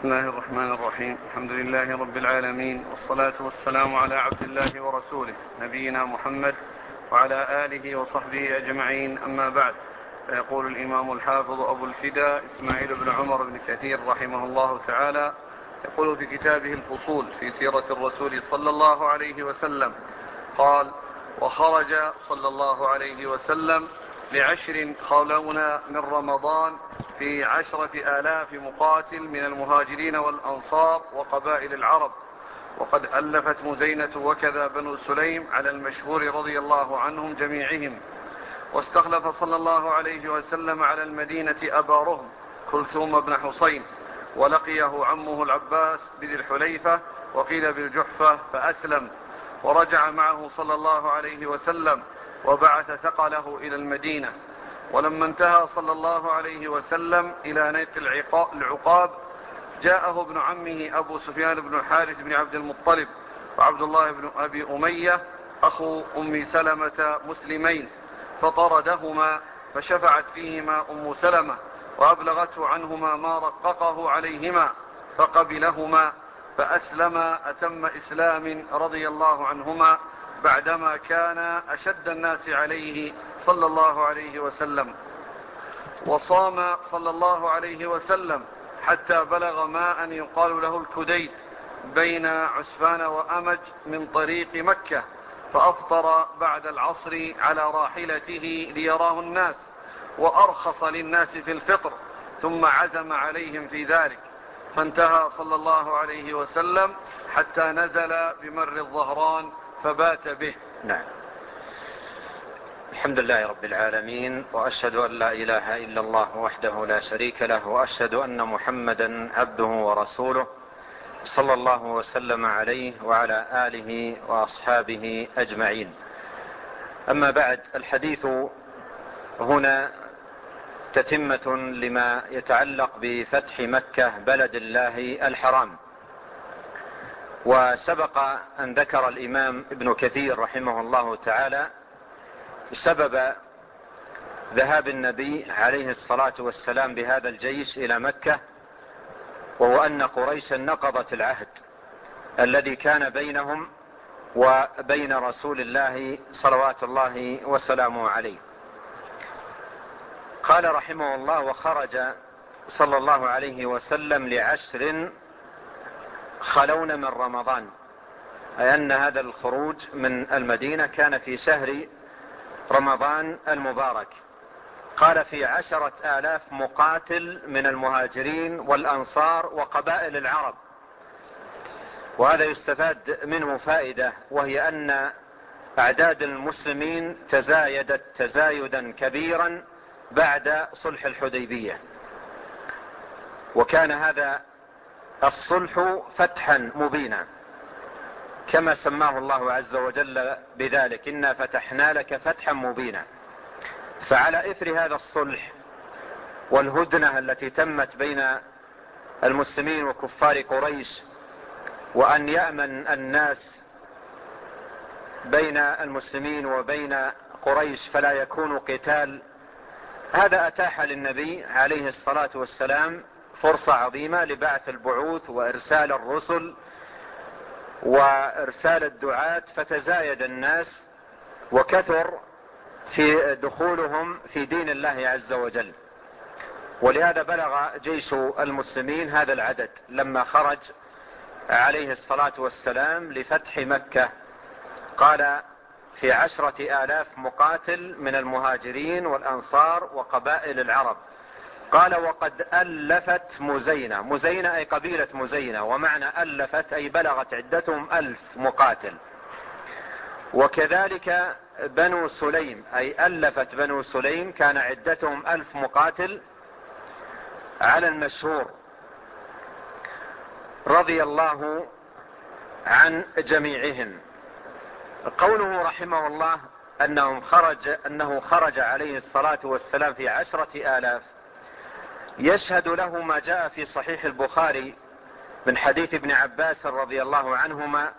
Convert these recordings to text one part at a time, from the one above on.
بسم الله الرحمن الرحيم. الحمد لله رب العالمين، والصلاة والسلام على عبد الله ورسوله نبينا محمد وعلى آله وصحبه أجمعين، أما بعد. فيقول الإمام الحافظ أبو الفداء إسماعيل بن عمر بن كثير رحمه الله تعالى، يقول في كتابه الفصول في سيرة الرسول صلى الله عليه وسلم، قال: وخرج صلى الله عليه وسلم ل10 خلون من رمضان في 10,000 مقاتل من المهاجرين والأنصار وقبائل العرب، وقد ألفت مزينة وكذا بنو سليم على المشهور رضي الله عنهم جميعهم. واستخلف صلى الله عليه وسلم على المدينة أبا رهم كلثوم بن حصين، ولقيه عمه العباس بذي الحليفة وقيل بالجحفة فأسلم، ورجع معه صلى الله عليه وسلم وبعث ثقله إلى المدينة. ولما انتهى صلى الله عليه وسلم إلى نيق العقاب جاءه ابن عمه أبو سفيان بن الحارث بن عبد المطلب وعبد الله بن أبي أمية أخو أم سلمة مسلمين، فطردهما، فشفعت فيهما أم سلمة وأبلغته عنهما ما رققه عليهما فقبلهما، فأسلم أتم إسلام رضي الله عنهما، بعدما كان أشد الناس عليه صلى الله عليه وسلم. وصام صلى الله عليه وسلم حتى بلغ ماء يقال له الكديد بين عسفان وأمج من طريق مكة، فأفطر بعد العصر على راحلته ليراه الناس، وأرخص للناس في الفطر، ثم عزم عليهم في ذلك، فانتهى صلى الله عليه وسلم حتى نزل بمر الظهران فبات به. نعم. الحمد لله رب العالمين، وأشهد أن لا إله إلا الله وحده لا شريك له، وأشهد أن محمدا عبده ورسوله صلى الله وسلم عليه وعلى آله وأصحابه أجمعين. أما بعد، الحديث هنا تتمة لما يتعلق بفتح مكة بلد الله الحرام. وسبق أن ذكر الإمام ابن كثير رحمه الله تعالى سبب ذهاب النبي عليه الصلاة والسلام بهذا الجيش إلى مكة، وهو أن قريشا نقضت العهد الذي كان بينهم وبين رسول الله صلوات الله وسلامه عليه. قال رحمه الله: وخرج صلى الله عليه وسلم ل10 خلون من رمضان، أي أن هذا الخروج من المدينة كان في شهر رمضان المبارك. قال: في 10,000 مقاتل من المهاجرين والأنصار وقبائل العرب. وهذا يستفاد منه فائدة، وهي أن أعداد المسلمين تزايدت تزايدا كبيرا بعد صلح الحديبية، وكان هذا الصلح فتحا مبينا كما سماه الله عز وجل بذلك: إنا فتحنا لك فتحا مبينا. فعلى إثر هذا الصلح والهدنة التي تمت بين المسلمين وكفار قريش، وأن يأمن الناس بين المسلمين وبين قريش فلا يكون قتال، هذا أتاح للنبي عليه الصلاة والسلام فرصة عظيمة لبعث البعوث وإرسال الرسل وإرسال الدعاة، فتزايد الناس وكثر في دخولهم في دين الله عز وجل. ولهذا بلغ جيش المسلمين هذا العدد لما خرج عليه الصلاة والسلام لفتح مكة. قال: في 10,000 مقاتل من المهاجرين والأنصار وقبائل العرب. قال: وقد ألفت مزينة. مزينة أي قبيلة مزينة، ومعنى ألفت أي بلغت عدتهم 1000 مقاتل. وكذلك بنو سليم، أي ألفت بنو سليم، كان عدتهم 1000 مقاتل على المشهور رضي الله عن جميعهم. قوله رحمه الله أنه خرج عليه الصلاة والسلام في 10,000، يشهد له ما جاء في صحيح البخاري من حديث ابن عباس رضي الله عنهما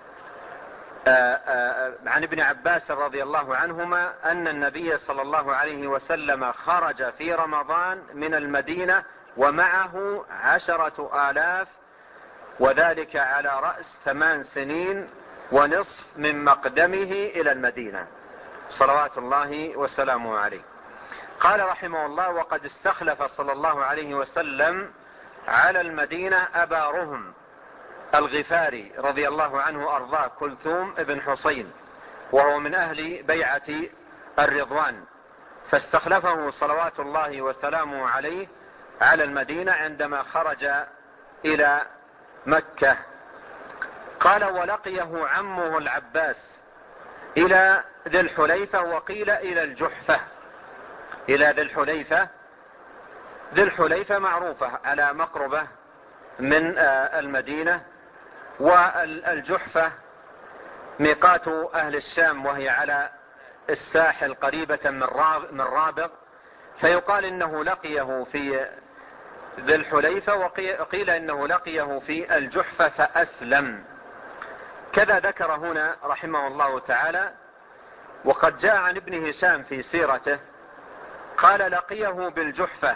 عن ابن عباس رضي الله عنهما أن النبي صلى الله عليه وسلم خرج في رمضان من المدينة ومعه 10,000، وذلك على رأس 8 سنين ونصف من مقدمه إلى المدينة صلوات الله وسلامه عليه. قال رحمه الله: وقد استخلف صلى الله عليه وسلم على المدينة أبا رهم الغفاري رضي الله عنه أرضاه كلثوم ابن حسين، وهو من أهل بيعة الرضوان، فاستخلفه صلوات الله وسلامه عليه على المدينة عندما خرج إلى مكة. قال: ولقيه عمه العباس إلى ذي الحليفة، وقيل إلى الجحفة. إلى ذي الحليفة. ذي الحليفة معروفة على مقربة من المدينة، والجحفة ميقات أهل الشام، وهي على الساحل قريبة من رابغ، فيقال إنه لقيه في ذي الحليفة، وقيل إنه لقيه في الجحفة فأسلم. كذا ذكر هنا رحمه الله تعالى. وقد جاء عن ابن هشام في سيرته قال: لقيه بالجحفة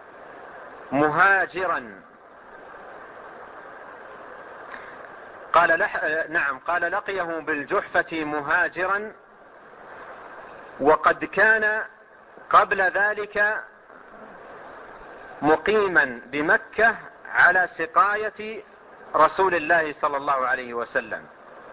مهاجرا. قال لقيه بالجحفة مهاجرا، وقد كان قبل ذلك مقيما بمكة على سقاية رسول الله صلى الله عليه وسلم.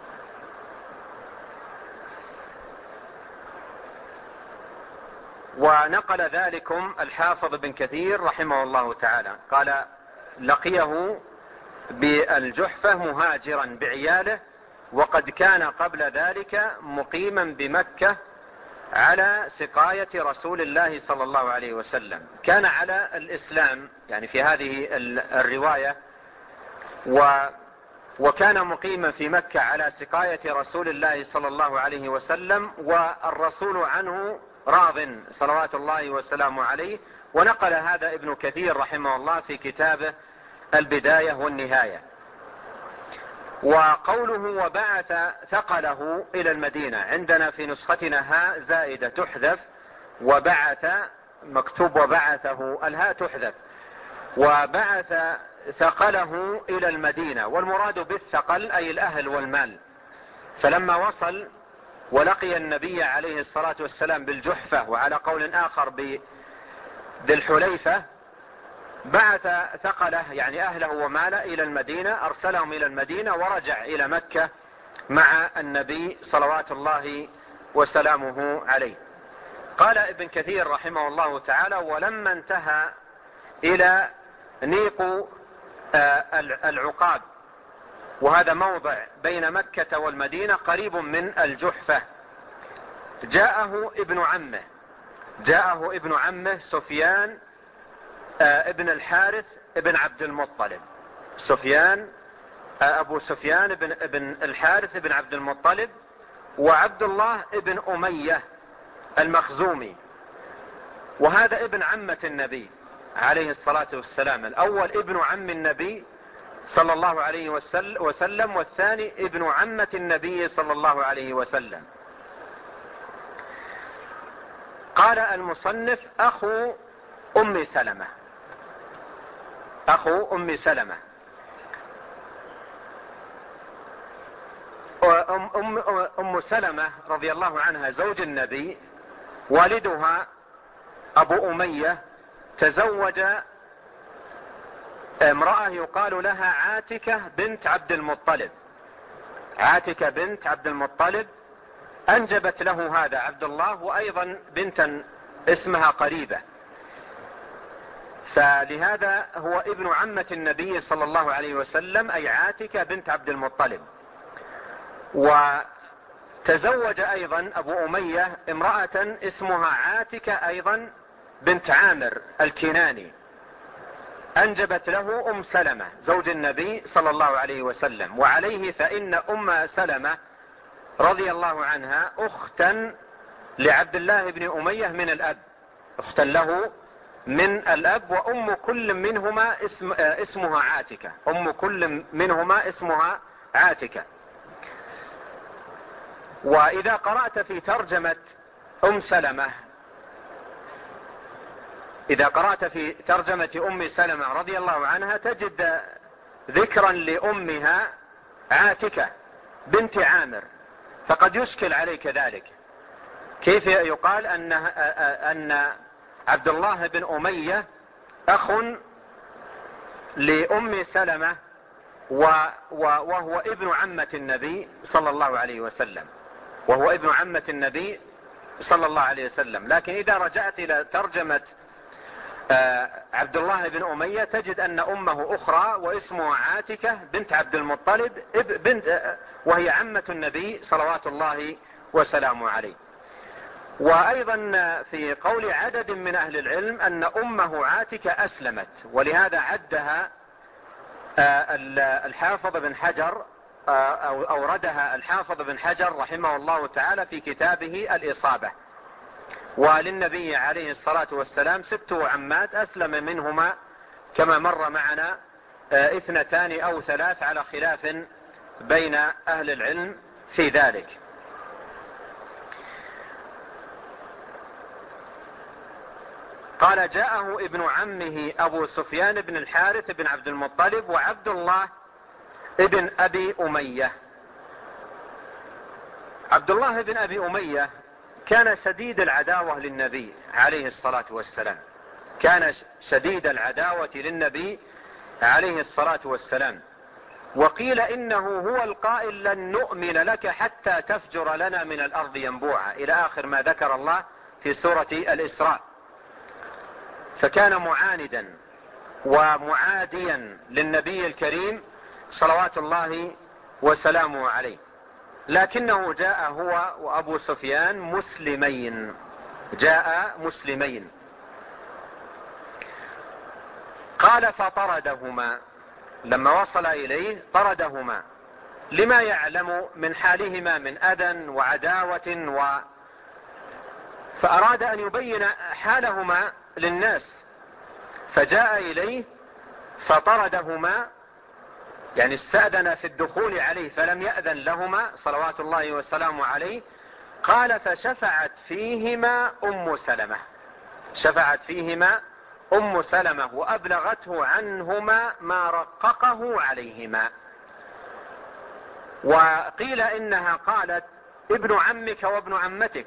ونقل ذلكم الحافظ بن كثير رحمه الله تعالى، قال: لقيه بالجحفة مهاجرا بعياله، وقد كان قبل ذلك مقيما بمكة على سقاية رسول الله صلى الله عليه وسلم. كان على الإسلام يعني في هذه الرواية، وكان مقيما في مكة على سقاية رسول الله صلى الله عليه وسلم، والرسول عنه راض صلوات الله وسلامه عليه. ونقل هذا ابن كثير رحمه الله في كتابه البداية والنهاية. وقوله وبعث ثقله إلى المدينة، عندنا في نسختنا هاء زائدة تحذف، وبعث مكتوب وبعثه، الهاء تحذف. وبعث ثقله إلى المدينة، والمراد بالثقل أي الأهل والمال. فلما وصل ولقي النبي عليه الصلاة والسلام بالجحفة، وعلى قول آخر بذي الحليفة، بعث ثقله يعني أهله وماله إلى المدينة، أرسلهم إلى المدينة، ورجع إلى مكة مع النبي صلوات الله وسلامه عليه. قال ابن كثير رحمه الله تعالى: ولما انتهى إلى نيق العقاب، وهذا موضع بين مكة والمدينة قريب من الجحفة، جاءه ابن عمه سفيان ابن الحارث ابن عبد المطلب. أبو سفيان ابن الحارث ابن عبد المطلب، وعبد الله ابن أمية المخزومي، وهذا ابن عمة النبي عليه الصلاة والسلام. الأول ابن عم النبي صلى الله عليه وسلم، والثاني ابن عمة النبي صلى الله عليه وسلم. قال المصنف: أخو أم سلمة. أم سلمة رضي الله عنها زوج النبي، والدها أبو أمية تزوج امرأة يقال لها عاتكة بنت عبد المطلب، أنجبت له هذا عبد الله، وأيضا بنتا اسمها قريبة، فلهذا هو ابن عمة النبي صلى الله عليه وسلم، أي عاتكة بنت عبد المطلب. وتزوج أيضا أبو أمية امرأة اسمها عاتكة أيضا بنت عامر الكناني، أنجبت له أم سلمة زوج النبي صلى الله عليه وسلم. وعليه فإن أم سلمة رضي الله عنها أختا لعبد الله بن أمية من الأب، أختا له من الأب، وأم كل منهما اسمها عاتكة. وإذا قرأت في ترجمة أم سلمة إذا قرأت في ترجمة أم سلمة رضي الله عنها تجد ذكرا لأمها عاتكة بنت عامر، فقد يشكل عليك ذلك. كيف يقال أن عبد الله بن أمية أخ لأم سلمة وهو ابن عمة النبي صلى الله عليه وسلم، وهو ابن عمة النبي صلى الله عليه وسلم. لكن إذا رجعت إلى ترجمة عبد الله بن أمية تجد أن أمه أخرى واسمها عاتكة بنت عبد المطلب وهي عمة النبي صلوات الله وسلامه عليه. وأيضا في قول عدد من أهل العلم أن أمه عاتكة أسلمت، ولهذا عدها الحافظ بن حجر أو أوردها الحافظ بن حجر رحمه الله تعالى في كتابه الإصابة. وللنبي عليه الصلاة والسلام 6 عمات أسلم منهما كما مر معنا 2 أو 3 على خلاف بين أهل العلم في ذلك. قال جاءه ابن عمه أبو سفيان بن الحارث بن عبد المطلب وعبد الله ابن أبي أمية. عبد الله بن أبي أمية كان شديد العداوة للنبي عليه الصلاة والسلام، كان شديد العداوة للنبي عليه الصلاة والسلام. وقيل إنه هو القائل لن نؤمن لك حتى تفجر لنا من الأرض ينبوعا إلى آخر ما ذكر الله في سورة الإسراء. فكان معاندا ومعاديا للنبي الكريم صلوات الله وسلامه عليه. لكنه جاء هو وأبو سفيان مسلمين، جاء مسلمين. قال فطردهما، لما وصل إليه طردهما لما يعلم من حالهما من أذى وعداوة فأراد أن يبين حالهما للناس، فجاء إليه فطردهما، يعني استأذن في الدخول عليه فلم يأذن لهما صلوات الله وسلامه عليه. قال فشفعت فيهما أم سلمة، شفعت فيهما أم سلمة وأبلغته عنهما ما رققه عليهما. وقيل إنها قالت ابن عمك وابن عمتك،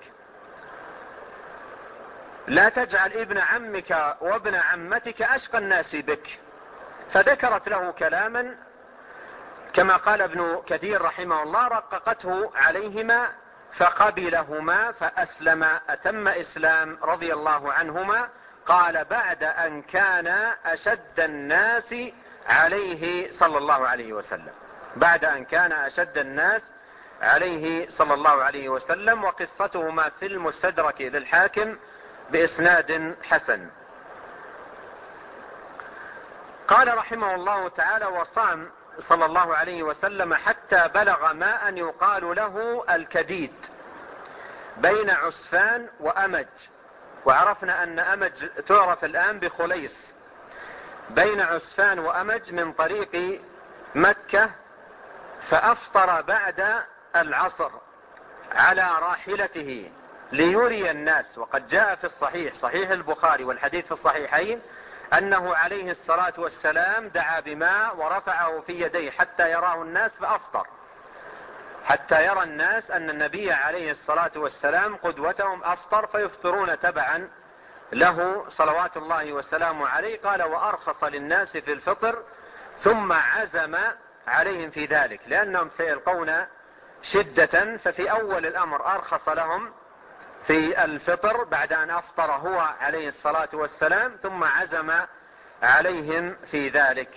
لا تجعل ابن عمك وابن عمتك أشقى الناس بك. فذكرت له كلاما كما قال ابن كثير رحمه الله رققته عليهما فقبلهما فأسلم، أتم إسلام رضي الله عنهما. قال بعد أن كان أشد الناس عليه صلى الله عليه وسلم، بعد أن كان أشد الناس عليه صلى الله عليه وسلم. وقصتهما في المستدرك للحاكم بإسناد حسن. قال رحمه الله تعالى وصام صلى الله عليه وسلم حتى بلغ ماء يقال له الكديد بين عسفان وأمج، وعرفنا أن أمج تعرف الآن بخليص، بين عسفان وأمج من طريق مكة. فأفطر بعد العصر على راحلته ليري الناس. وقد جاء في الصحيح، صحيح البخاري والحديث في الصحيحين، أنه عليه الصلاة والسلام دعا بماء ورفعه في يديه حتى يراه الناس فأفطر، حتى يرى الناس أن النبي عليه الصلاة والسلام قدوتهم أفطر فيفطرون تبعا له صلوات الله وسلامه عليه. قال وأرخص للناس في الفطر ثم عزم عليهم في ذلك لأنهم سيلقون شدة. ففي أول الأمر أرخص لهم في الفطر بعد أن أفطر هو عليه الصلاة والسلام، ثم عزم عليهم في ذلك.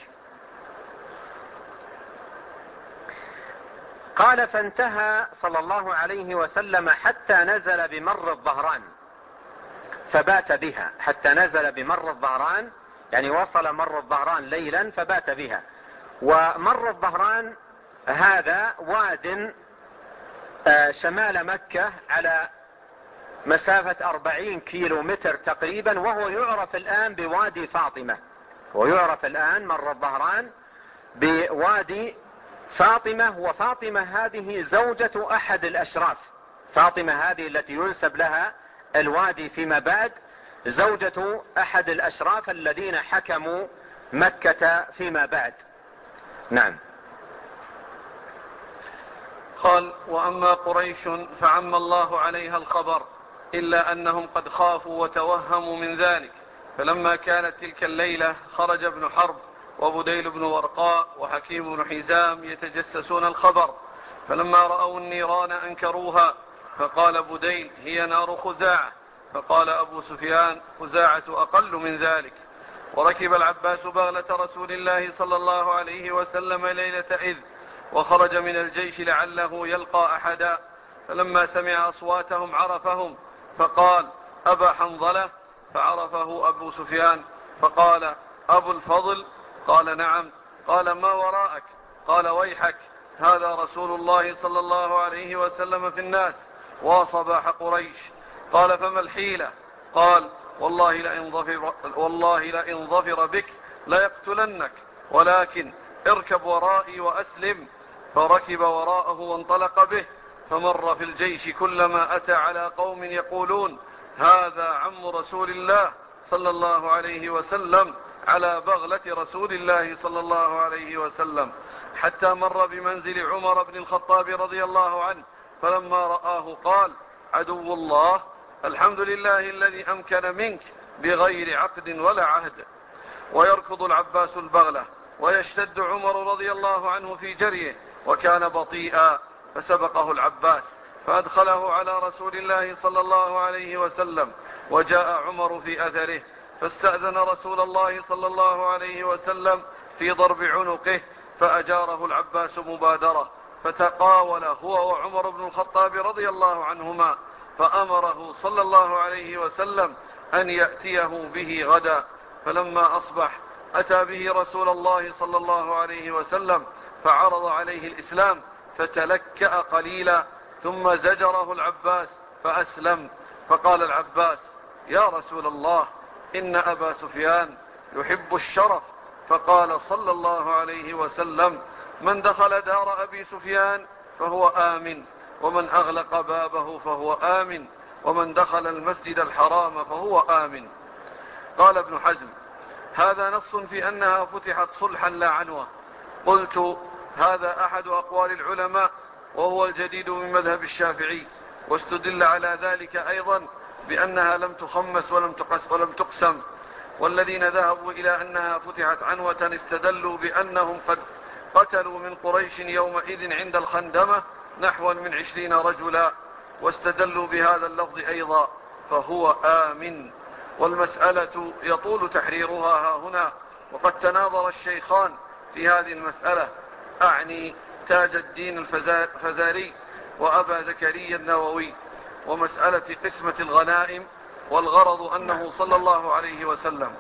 قال فانتهى صلى الله عليه وسلم حتى نزل بمر الظهران فبات بها، حتى نزل بمر الظهران يعني وصل مر الظهران ليلا فبات بها. ومر الظهران هذا واد شمال مكة على مسافة 40 كيلو متر تقريبا، وهو يعرف الآن بوادي فاطمة، ويعرف الآن مر الظهران بوادي فاطمة. وفاطمة هذه زوجة أحد الأشراف، فاطمة هذه التي ينسب لها الوادي فيما بعد زوجة أحد الأشراف الذين حكموا مكة فيما بعد. نعم. قال: وأما قريش فعم الله عليها الخبر، إلا أنهم قد خافوا وتوهموا من ذلك. فلما كانت تلك الليلة خرج ابن حرب وبديل بن ورقاء وحكيم بن حزام يتجسسون الخبر، فلما رأوا النيران أنكروها، فقال بديل: هي نار خزاعة. فقال أبو سفيان: خزاعة أقل من ذلك. وركب العباس بغلة رسول الله صلى الله عليه وسلم ليلة إذ، وخرج من الجيش لعله يلقى أحدا، فلما سمع أصواتهم عرفهم، فقال: أبا حنظلة؟ فعرفه أبو سفيان فقال: أبو الفضل؟ قال: نعم. قال: ما وراءك؟ قال: ويحك، هذا رسول الله صلى الله عليه وسلم في الناس وصباح قريش. قال: فما الحيلة؟ قال: والله لئن ظفر بك ليقتلنك، ولكن اركب ورائي وأسلم. فركب وراءه وانطلق به، فمر في الجيش كلما أتى على قوم يقولون: هذا عم رسول الله صلى الله عليه وسلم على بغلة رسول الله صلى الله عليه وسلم، حتى مر بمنزل عمر بن الخطاب رضي الله عنه، فلما رآه قال: عدو الله، الحمد لله الذي أمكن منك بغير عقد ولا عهد. ويركض العباس البغلة، ويشتد عمر رضي الله عنه في جريه، وكان بطيئا، فسبقه العباس فأدخله على رسول الله صلى الله عليه وسلم، وجاء عمر في أثره، فاستأذن رسول الله صلى الله عليه وسلم في ضرب عنقه، فأجاره العباس مبادرة، فتقاول هو وعمر بن الخطاب رضي الله عنهما، فأمره صلى الله عليه وسلم أن يأتيه به غدا. فلما أصبح أتى به رسول الله صلى الله عليه وسلم، فعرض عليه الإسلام، فتلكأ قليلا، ثم زجره العباس فأسلم. فقال العباس: يا رسول الله، إن أبا سفيان يحب الشرف. فقال صلى الله عليه وسلم: من دخل دار أبي سفيان فهو آمن، ومن أغلق بابه فهو آمن، ومن دخل المسجد الحرام فهو آمن. قال ابن حزم: هذا نص في أنها فتحت صلحا لا عنوة. قلت: هذا أحد أقوال العلماء، وهو الجديد من مذهب الشافعي، واستدل على ذلك أيضا بأنها لم تخمس ولم تقسم. والذين ذهبوا إلى أنها فتحت عنوة استدلوا بأنهم قد قتلوا من قريش يومئذ عند الخندمة نحو من 20 رجلا، واستدلوا بهذا اللفظ أيضا، فهو آمن. والمسألة يطول تحريرها ها هنا، وقد تناظر الشيخان في هذه المسألة، أعني تاج الدين الفزاري وأبا زكريا النووي، ومسألة قسمة الغنائم، والغرض أنه صلى الله عليه وسلم.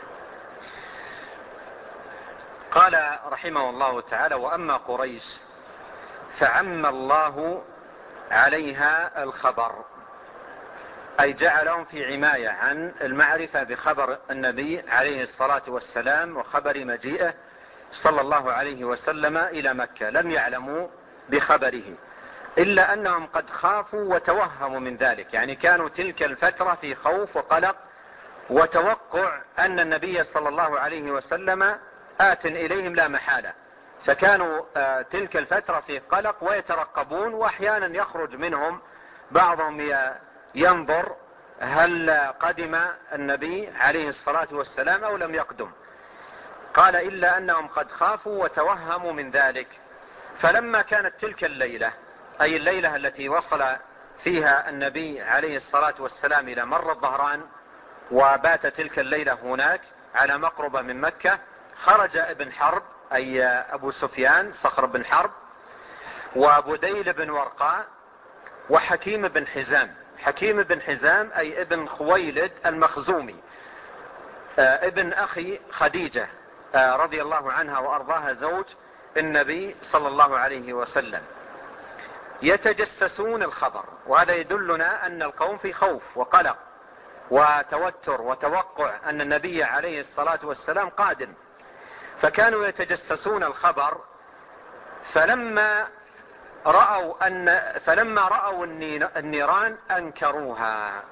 قال رحمه الله تعالى: وأما قريش فعم الله عليها الخبر، أي جعلهم في عماية عن المعرفة بخبر النبي عليه الصلاة والسلام وخبر مجيئه صلى الله عليه وسلم إلى مكة، لم يعلموا بخبره، إلا أنهم قد خافوا وتوهموا من ذلك، يعني كانوا تلك الفترة في خوف وقلق وتوقع أن النبي صلى الله عليه وسلم آت إليهم لا محالة، فكانوا تلك الفترة في قلق ويترقبون، وأحيانا يخرج منهم بعضهم ينظر هل قدم النبي عليه الصلاة والسلام أو لم يقدم. قال: إلا أنهم قد خافوا وتوهموا من ذلك. فلما كانت تلك الليلة، أي الليلة التي وصل فيها النبي عليه الصلاة والسلام إلى مر الظهران، وبات تلك الليلة هناك على مقربة من مكة، خرج ابن حرب أي أبو سفيان صخر بن حرب، وبديل بن ورقاء، وحكيم بن حزام. حكيم بن حزام أي ابن خويلد المخزومي، ابن أخي خديجة رضي الله عنها وأرضاها، زوج النبي صلى الله عليه وسلم، يتجسسون الخبر. وهذا يدلنا أن القوم في خوف وقلق وتوتر وتوقع أن النبي عليه الصلاة والسلام قادم، فكانوا يتجسسون الخبر. فلما رأوا النيران أنكروها،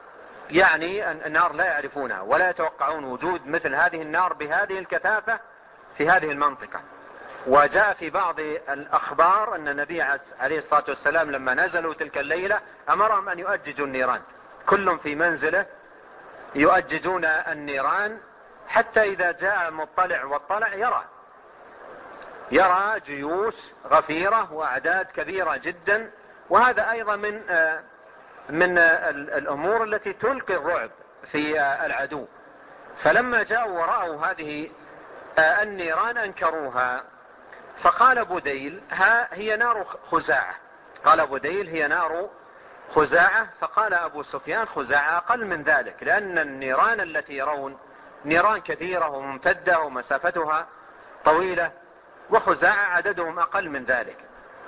يعني النار لا يعرفونها ولا يتوقعون وجود مثل هذه النار بهذه الكثافة في هذه المنطقة. وجاء في بعض الأخبار أن النبي عليه الصلاة والسلام لما نزلوا تلك الليلة أمرهم أن يؤججوا النيران، كل في منزله يؤججون النيران، حتى إذا جاء المطلع واطلع يرى جيوش غفيرة وأعداد كبيرة جدا. وهذا أيضا من الأمور التي تلقي الرعب في العدو. فلما جاءوا ورأوا هذه النيران أنكروها، فقال بديل هي نار خزاعة. قال بديل هي نار خزاعة. فقال أبو سفيان خزاعة أقل من ذلك، لأن النيران التي يرون نيران كثيرة وممتدة ومسافتها طويلة، وخزاعة عددهم أقل من ذلك.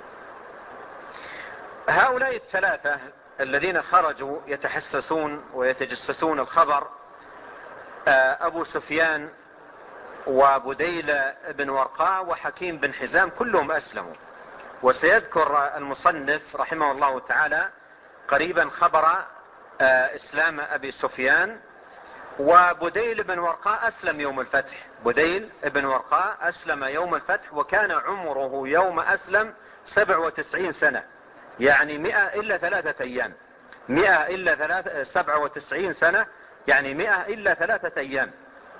هؤلاء الثلاثة الذين خرجوا يتحسسون ويتجسسون الخبر، أبو سفيان وبديل بن ورقاء وحكيم بن حزام، كلهم أسلموا. وسيذكر المصنف رحمه الله تعالى قريبا خبر إسلام أبي سفيان. وبديل بن ورقاء أسلم يوم الفتح. بديل بن ورقاء أسلم يوم الفتح، وكان عمره يوم أسلم 97 سنة، يعني 100 إلا 3 أيام. 100 إلا 97 سنة، يعني 100 إلا 3 أيام.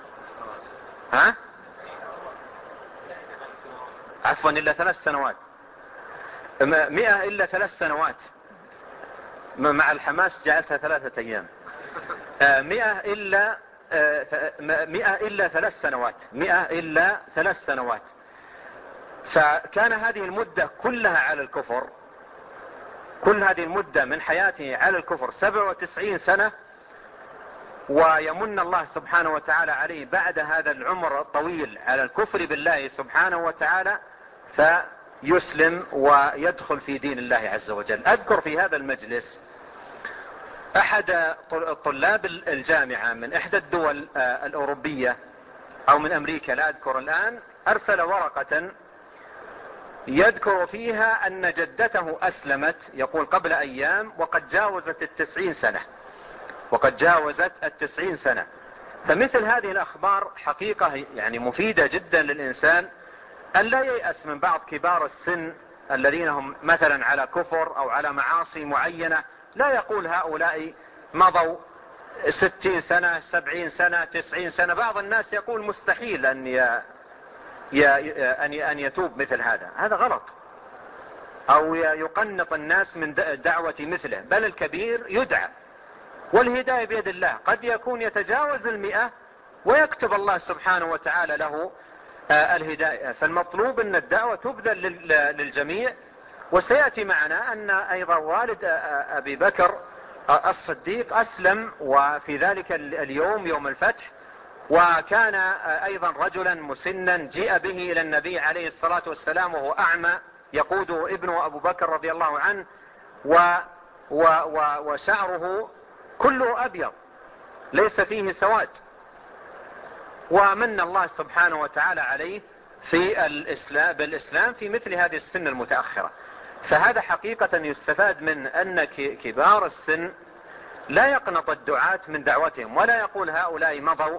عفوا إلا 3 سنوات. 100 إلا 3 سنوات، مع الحماس جعلتها 3 أيام. 100 إلا 3 سنوات. 100 إلا 3 سنوات. فكان هذه المدة كلها على الكفر، كل هذه المدة من حياته على الكفر 97 سنة. ويمن الله سبحانه وتعالى عليه بعد هذا العمر الطويل على الكفر بالله سبحانه وتعالى، فيسلم ويدخل في دين الله عز وجل. أذكر في هذا المجلس أحد طلاب الجامعة من إحدى الدول الأوروبية أو من أمريكا لا أذكر الآن، أرسل ورقة يذكر فيها أن جدته أسلمت، يقول قبل أيام، وقد جاوزت 90 سنة. وقد جاوزت 90 سنة. فمثل هذه الأخبار حقيقة يعني مفيدة جدا للإنسان، أن لا ييأس من بعض كبار السن الذين هم مثلا على كفر أو على معاصي معينة. لا يقول هؤلاء مضوا 60 سنة 70 سنة 90 سنة. بعض الناس يقول مستحيل أن يتوب مثل هذا غلط، أو يقنط الناس من دعوة مثله. بل الكبير يدعى، والهداية بيد الله. قد يكون يتجاوز 100 ويكتب الله سبحانه وتعالى له الهداية. فالمطلوب أن الدعوة تبذل للجميع. وسيأتي معنا أن أيضا والد أبي بكر الصديق أسلم، وفي ذلك اليوم يوم الفتح، وكان أيضا رجلا مسنا جيء به إلى النبي عليه الصلاة والسلام وهو أعمى، يقوده ابنه أبو بكر رضي الله عنه، وشعره كله أبيض ليس فيه سواد. ومن الله سبحانه وتعالى عليه في بالإسلام في مثل هذه السن المتأخرة. فهذا حقيقة يستفاد من أن كبار السن لا يقنط الدعاة من دعوتهم، ولا يقول هؤلاء مضوا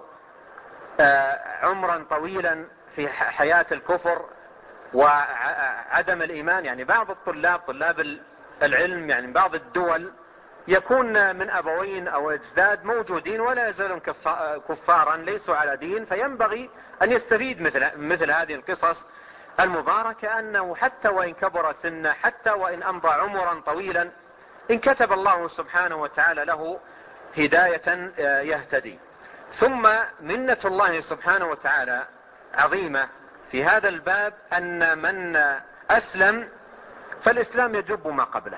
عمرا طويلا في حياة الكفر وعدم الإيمان. يعني بعض طلاب العلم يعني بعض الدول يكون من أبوين أو أجداد موجودين ولا يزالون كفارا ليسوا على دين. فينبغي أن يستفيد مثل هذه القصص المباركة، أنه حتى وإن كبر سنه، حتى وإن أمضى عمرا طويلا، إن كتب الله سبحانه وتعالى له هداية يهتدي. ثم منة الله سبحانه وتعالى عظيمة في هذا الباب، أن من أسلم فالإسلام يجب ما قبله.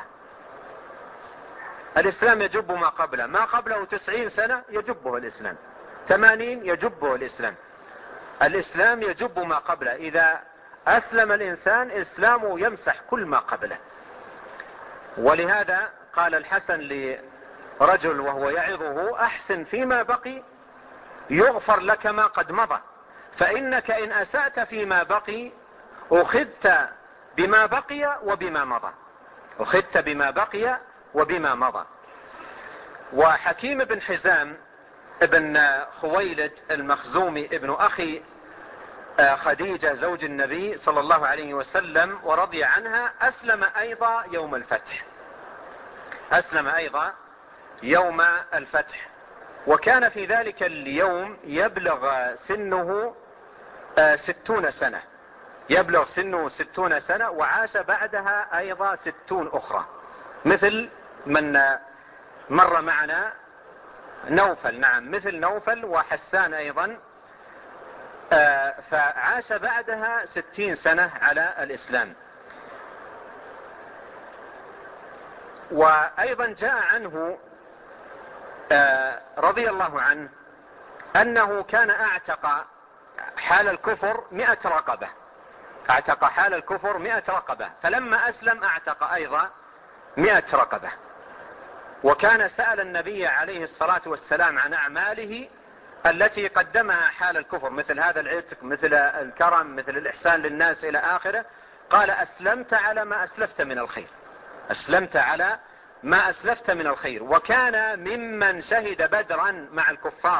الإسلام يجب ما قبله. ما قبله 90 سنة يجبه الإسلام، 80 يجبه الإسلام. الإسلام يجب ما قبله. إذا أسلم الإنسان إسلامه يمسح كل ما قبله. ولهذا قال الحسن لرجل وهو يعظه: أحسن فيما بقي يغفر لك ما قد مضى، فإنك إن أسأت فيما بقي أخذت بما بقي وبما مضى. أخذت بما بقي وبما مضى. وحكيم بن حزام ابن خويلد المخزومي ابن أخي خديجة زوج النبي صلى الله عليه وسلم ورضي عنها أسلم أيضا يوم الفتح. أسلم أيضا يوم الفتح، وكان في ذلك اليوم يبلغ سنه 60 سنة. يبلغ سنه 60 سنة، وعاش بعدها أيضا 60 أخرى، مثل من مر معنا نوفل. نعم، مثل نوفل وحسان أيضا. فعاش بعدها 60 سنة على الإسلام. وأيضا جاء عنه رضي الله عنه أنه كان أعتق حال الكفر 100 رقبة. أعتق حال الكفر 100 رقبة، فلما أسلم أعتق أيضا 100 رقبة. وكان سأل النبي عليه الصلاة والسلام عن أعماله التي قدمها حال الكفر، مثل هذا العتق، مثل الكرم، مثل الإحسان للناس إلى آخره. قال: أسلمت على ما أسلفت من الخير. أسلمت على ما أسلفت من الخير. وكان ممن شهد بدرا مع الكفار.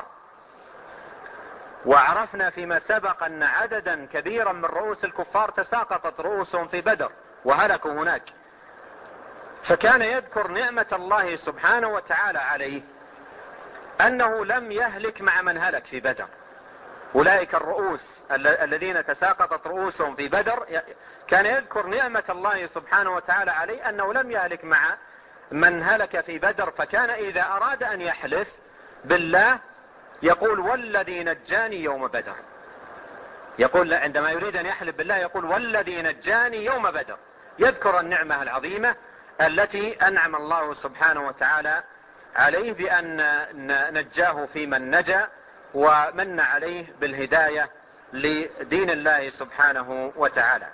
وعرفنا فيما سبق أن عددا كبيرا من رؤوس الكفار تساقطت رؤوسهم في بدر وهلكوا هناك. فكان يذكر نعمة الله سبحانه وتعالى عليه أنه لم يهلك مع من هلك في بدر. أولئك الرؤوس الذين تساقطت رؤوسهم في بدر، كان يذكر نعمة الله سبحانه وتعالى عليه أنه لم يهلك مع من هلك في بدر. فكان إذا أراد أن يحلف بالله يقول: والذي نجاني يوم بدر. يقول عندما يريد أن يحلف بالله يقول: والذي نجاني يوم بدر. يذكر النعمة العظيمة التي أنعم الله سبحانه وتعالى عليه بأن نجاه في من نجا، ومن عليه بالهداية لدين الله سبحانه وتعالى.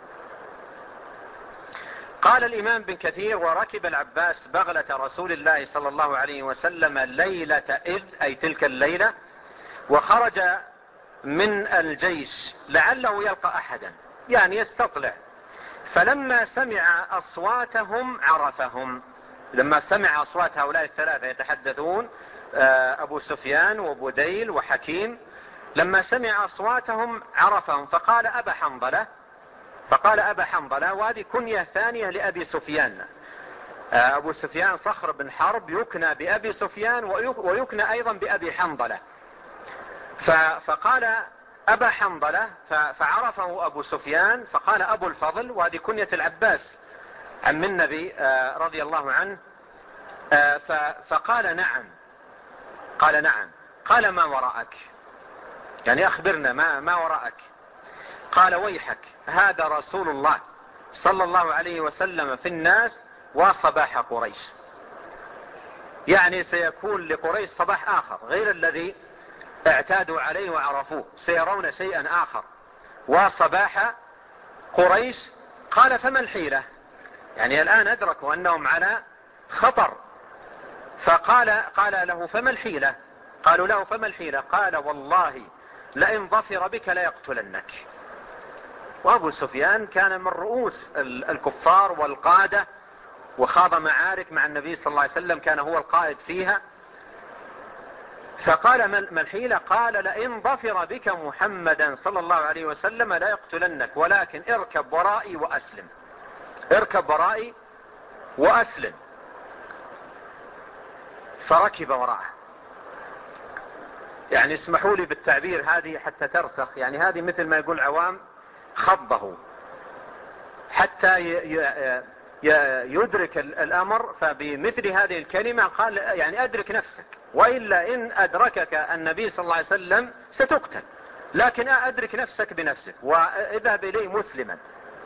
قال الإمام بن كثير: وركب العباس بغلة رسول الله صلى الله عليه وسلم ليلة إذ، أي تلك الليلة، وخرج من الجيش لعله يلقى أحدا، يعني يستطلع. فلما سمع أصواتهم عرفهم. لما سمع أصوات هؤلاء الثلاثة يتحدثون، أبو سفيان وبديل وحكيم، لما سمع أصواتهم عرفهم. فقال: أبا حنظلة. فقال: أبا حنظلة، وهذه كنية ثانية لأبي سفيان. أبو سفيان صخر بن حرب يكنى بأبي سفيان ويكنى أيضا بأبي حنظلة. فقال: أبا حنظلة، فعرفه أبو سفيان. فقال: أبو الفضل، وهذه كنية العباس عم النبي رضي الله عنه. فقال: نعم. قال: نعم. قال: ما وراءك؟ يعني أخبرنا ما وراءك. قال: ويحك، هذا رسول الله صلى الله عليه وسلم في الناس وصباح قريش. يعني سيكون لقريش صباح آخر غير الذي اعتادوا عليه وعرفوه، سيرون شيئا آخر وصباح قريش. قال: فما الحيلة؟ يعني الآن أدركوا أنهم على خطر. قال له: فما الحيلة؟ قالوا له: فما الحيلة؟ قال: والله لئن ظفر بك ليقتلنك. وأبو سفيان كان من رؤوس الكفار والقادة، وخاض معارك مع النبي صلى الله عليه وسلم، كان هو القائد فيها. فقال: ما الحيلة؟ قال: لئن ظفر بك محمدا صلى الله عليه وسلم لا يقتلنك، ولكن اركب ورائي وأسلم. اركب ورائي وأسلم. فركب وراءه. يعني اسمحوا لي بالتعبير هذه حتى ترسخ، يعني هذه مثل ما يقول عوام خضه حتى يدرك الأمر. فبمثل هذه الكلمة قال: يعني أدرك نفسك، وإلا إن أدركك النبي صلى الله عليه وسلم ستقتل، لكن أدرك نفسك بنفسك واذهب إليه مسلما.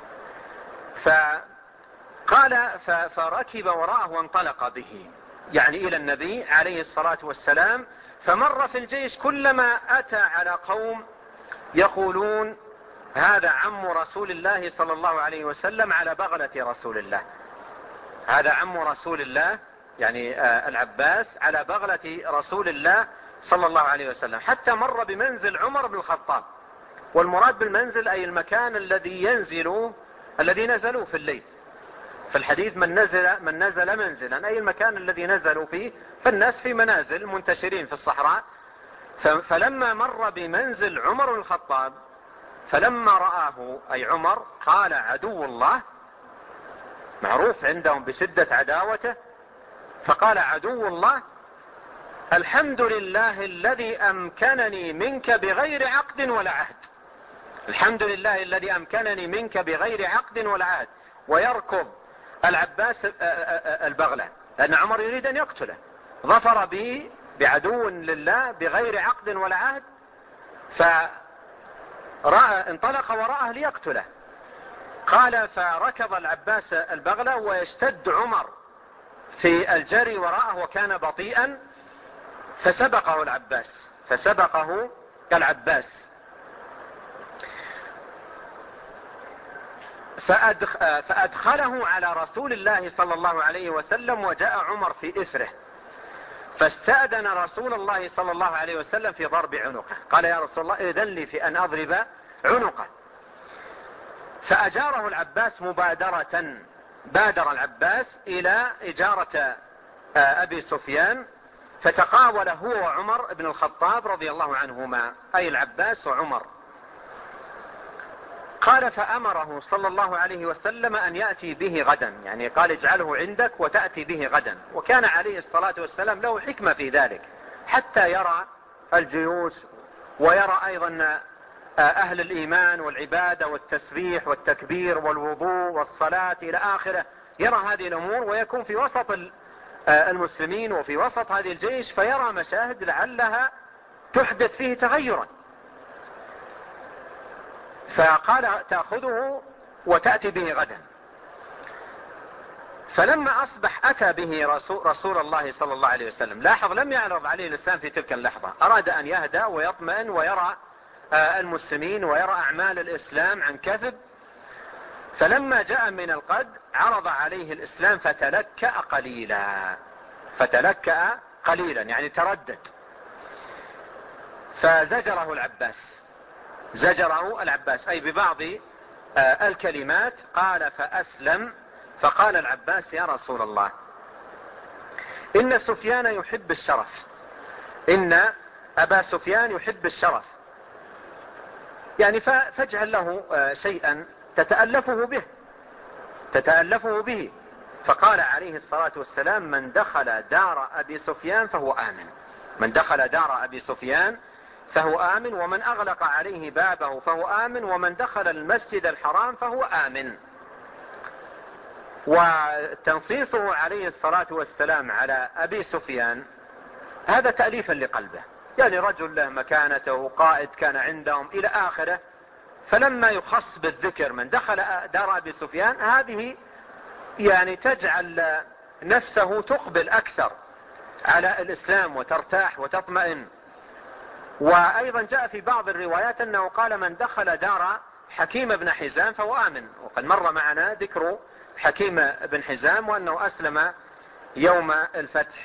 فقال: فركب وراءه وانطلق به، يعني إلى النبي عليه الصلاة والسلام. فمر في الجيش كلما أتى على قوم يقولون: هذا عم رسول الله صلى الله عليه وسلم على بغلة رسول الله. هذا عم رسول الله، يعني العباس، على بغلة رسول الله صلى الله عليه وسلم. حتى مر بمنزل عمر بن الخطاب. والمراد بالمنزل أي المكان الذي نزلوا في الليل. في الحديث من نزل منزلا، أي المكان الذي نزلوا فيه، فالناس في منازل منتشرين في الصحراء. فلما مر بمنزل عمر الخطاب فلما رآه أي عمر قال عدو الله، معروف عندهم بشدة عداوته، فقال عدو الله الحمد لله الذي أمكنني منك بغير عقد ولا عهد. الحمد لله الذي أمكنني منك بغير عقد ولا عهد. ويركض العباس البغلة لأن عمر يريد أن يقتله، ظفر به بعدو لله بغير عقد ولا عهد، فانطلق وراءه ليقتله. قال فركض العباس البغلة ويشتد عمر في الجري وراءه وكان بطيئا، فسبقه العباس فأدخله على رسول الله صلى الله عليه وسلم، وجاء عمر في إثره، فاستأذن رسول الله صلى الله عليه وسلم في ضرب عنقه. قال يا رسول الله إذن لي في أن أضرب عنقه. فأجاره العباس مبادرة، بادر العباس إلى إجارة أبي سفيان، فتقاول هو وعمر بن الخطاب رضي الله عنهما، أي العباس وعمر. قال فأمره صلى الله عليه وسلم أن يأتي به غدا، يعني قال اجعله عندك وتأتي به غدا. وكان عليه الصلاة والسلام له حكمة في ذلك، حتى يرى الجيوش ويرى أيضا أهل الإيمان والعبادة والتسبيح والتكبير والوضوء والصلاة إلى آخره، يرى هذه الأمور ويكون في وسط المسلمين وفي وسط هذه الجيش، فيرى مشاهد لعلها تحدث فيه تغيرا. فقال تأخذه وتأتي به غدا. فلما أصبح أتى به رسول الله صلى الله عليه وسلم. لاحظ لم يعرض عليه الإسلام في تلك اللحظة، أراد أن يهدى ويطمئن ويرى المسلمين ويرى أعمال الإسلام عن كذب. فلما جاء من القد عرض عليه الإسلام فتلكأ قليلا يعني تردد. فزجره العباس أي ببعض الكلمات. قال فأسلم. فقال العباس يا رسول الله إن سفيان يحب الشرف، إن أبا سفيان يحب الشرف، يعني فاجعل له شيئا تتألفه به. فقال عليه الصلاة والسلام من دخل دار أبي سفيان فهو آمن، ومن أغلق عليه بابه فهو آمن، ومن دخل المسجد الحرام فهو آمن. وتنصيصه عليه الصلاة والسلام على أبي سفيان هذا تأليفا لقلبه، يعني رجل له مكانته، قائد كان عندهم إلى آخره. فلما يخص بالذكر من دخل دار أبي سفيان، هذه يعني تجعل نفسه تقبل أكثر على الإسلام وترتاح وتطمئن. وأيضا جاء في بعض الروايات أنه قال من دخل دار حكيم بن حزام فهو آمن، وقد مر معنا ذكر حكيم بن حزام وأنه أسلم يوم الفتح.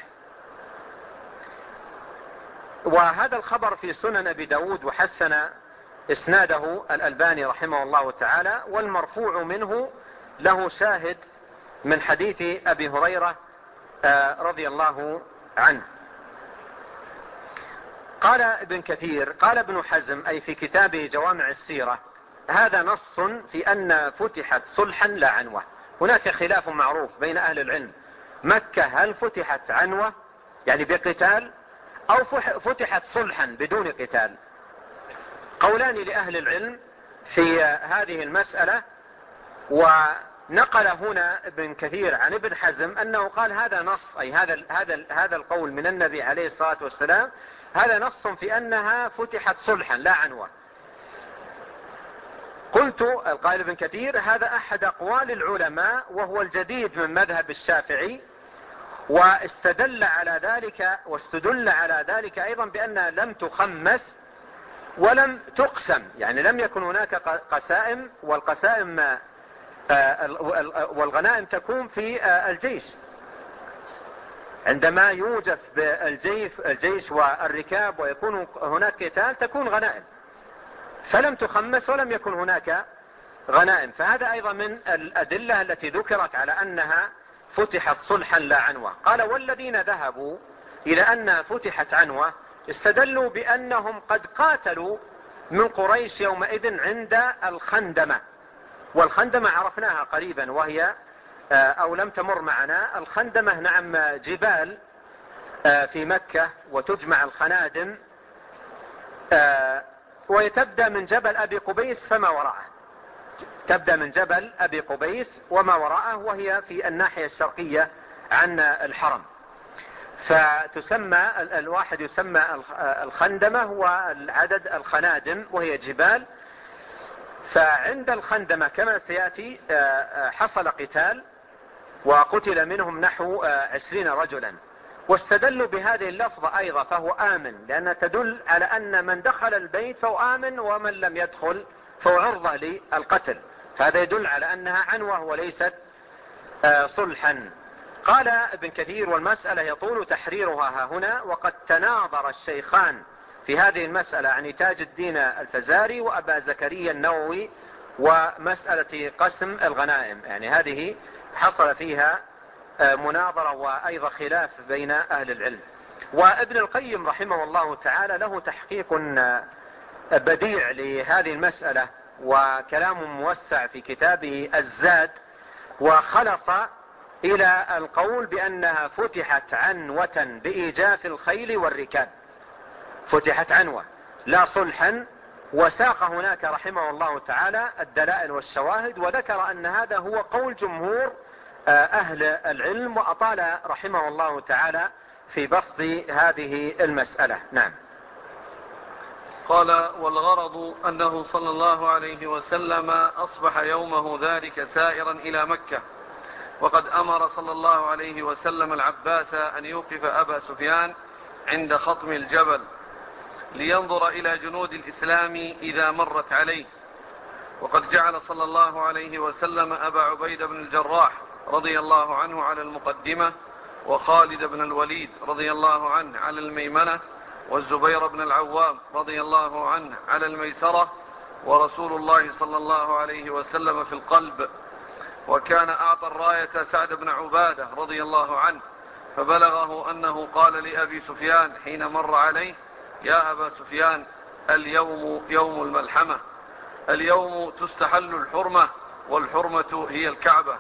وهذا الخبر في سنن أبي داود وحسن إسناده الألباني رحمه الله تعالى. والمرفوع منه له شاهد من حديث أبي هريرة رضي الله عنه. قال ابن كثير قال ابن حزم أي في كتابه جوامع السيرة هذا نص في أن فتحت صلحا لا عنوة. هناك خلاف معروف بين أهل العلم، مكة هل فتحت عنوة يعني بقتال أو فتحت صلحا بدون قتال؟ قولان لأهل العلم في هذه المسألة. ونقل هنا ابن كثير عن ابن حزم أنه قال هذا نص، أي هذا القول من النبي عليه الصلاة والسلام هذا نص في أنها فتحت صلحا لا عنوة. قلت القائل ابن كثير هذا أحد أقوال العلماء وهو الجديد من مذهب الشافعي، واستدل على ذلك أيضا بأنها لم تخمس ولم تقسم، يعني لم يكن هناك قسائم، والقسائم والغنائم تكون في الجيش. عندما يوجف الجيش والركاب ويكون هناك قتال تكون غنائم، فلم تخمس ولم يكن هناك غنائم. فهذا أيضا من الأدلة التي ذكرت على أنها فتحت صلحا لا عنوة. قال والذين ذهبوا إلى أنها فتحت عنوة استدلوا بأنهم قد قاتلوا من قريش يومئذ عند الخندمة. والخندمة عرفناها قريبا، وهي أو لم تمر معنا. الخندمة نعم جبال في مكة، وتجمع الخنادم، وتبدأ من جبل أبي قبيس فما وراءه. تبدأ من جبل أبي قبيس وما وراءه، وهي في الناحية الشرقية عن الحرم. فتسمى الواحد يسمى الخندمة، والعدد الخنادم، وهي جبال. فعند الخندمة كما سيأتي حصل قتال وقتل منهم نحو 20 رجلا. واستدلوا بهذه اللفظة أيضا، فهو آمن، لأنها تدل على أن من دخل البيت فهو آمن، ومن لم يدخل فهو عرضة للقتل. فهذا يدل على أنها عنوة وليست صلحا. قال ابن كثير والمسألة يطول تحريرها هنا، وقد تناظر الشيخان في هذه المسألة عن تاج الدين الفزاري وأبا زكريا النووي، ومسألة قسم الغنائم. يعني هذه حصل فيها مناظرة وأيضا خلاف بين أهل العلم. وابن القيم رحمه الله تعالى له تحقيق بديع لهذه المسألة، وكلام موسع في كتابه الزاد، وخلص إلى القول بأنها فتحت عنوة بإيجاف الخيل والركاب. فتحت عنوة لا صلحا. وساق هناك رحمه الله تعالى الدلائل والشواهد، وذكر أن هذا هو قول جمهور أهل العلم، وأطال رحمه الله تعالى في بسط هذه المسألة. نعم. قال والغرض أنه صلى الله عليه وسلم أصبح يومه ذلك سائرا إلى مكة، وقد أمر صلى الله عليه وسلم العباس أن يوقف أبا سفيان عند خطم الجبل لينظر إلى جنود الإسلام إذا مرت عليه. وقد جعل صلى الله عليه وسلم أبا عبيد بن الجراح رضي الله عنه على المقدمة، وخالد بن الوليد رضي الله عنه على الميمنة، والزبير بن العوام رضي الله عنه على الميسرة، ورسول الله صلى الله عليه وسلم في القلب. وكان أعطى الراية سعد بن عبادة رضي الله عنه، فبلغه أنه قال لأبي سفيان حين مر عليه: يا أبا سفيان، اليوم يوم الملحمة، اليوم تستحل الحرمة، والحرمة هي الكعبة.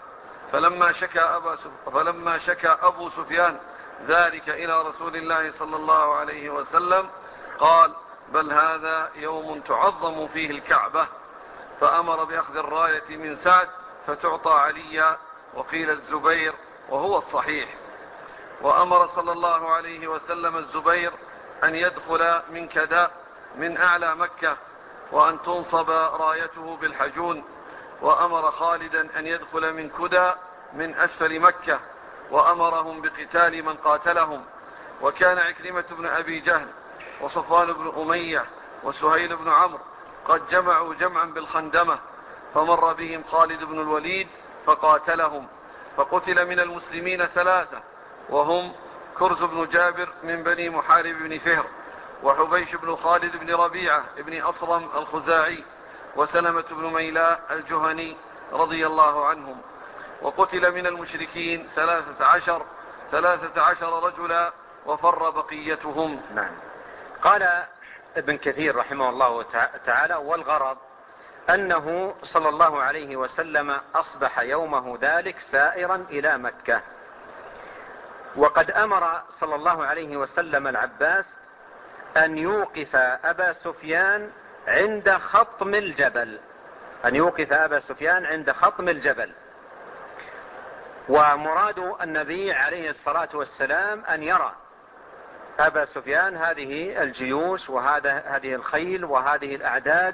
فلما شكى أبو سفيان ذلك إلى رسول الله صلى الله عليه وسلم قال: بل هذا يوم تعظم فيه الكعبة. فأمر بأخذ الراية من سعد فتعطى عليا، وقيل الزبير، وهو الصحيح. وأمر صلى الله عليه وسلم الزبير أن يدخل من كداء من أعلى مكة، وأن تنصب رايته بالحجون. وأمر خالدا أن يدخل من كدى من أسفل مكة، وأمرهم بقتال من قاتلهم. وكان عكرمة بن أبي جهل وصفوان بن أمية وسهيل بن عمرو قد جمعوا جمعا بالخندمة، فمر بهم خالد بن الوليد فقاتلهم، فقتل من المسلمين 3، وهم كرز بن جابر من بني محارب بن فهر، وحبيش بن خالد بن ربيعة بن أصرم الخزاعي، وسلمة بن ميلاء الجهني رضي الله عنهم. وقتل من المشركين 13 رجلا، وفر بقيتهم. نعم. قال ابن كثير رحمه الله تعالى: والغرض أنه صلى الله عليه وسلم أصبح يومه ذلك سائرا إلى مكة، وقد أمر صلى الله عليه وسلم العباس أن يوقف أبا سفيان عند خطم الجبل، أن يوقف أبا سفيان عند خطم الجبل. ومراد النبي عليه الصلاة والسلام أن يرى أبا سفيان هذه الجيوش وهذه الخيل وهذه الأعداد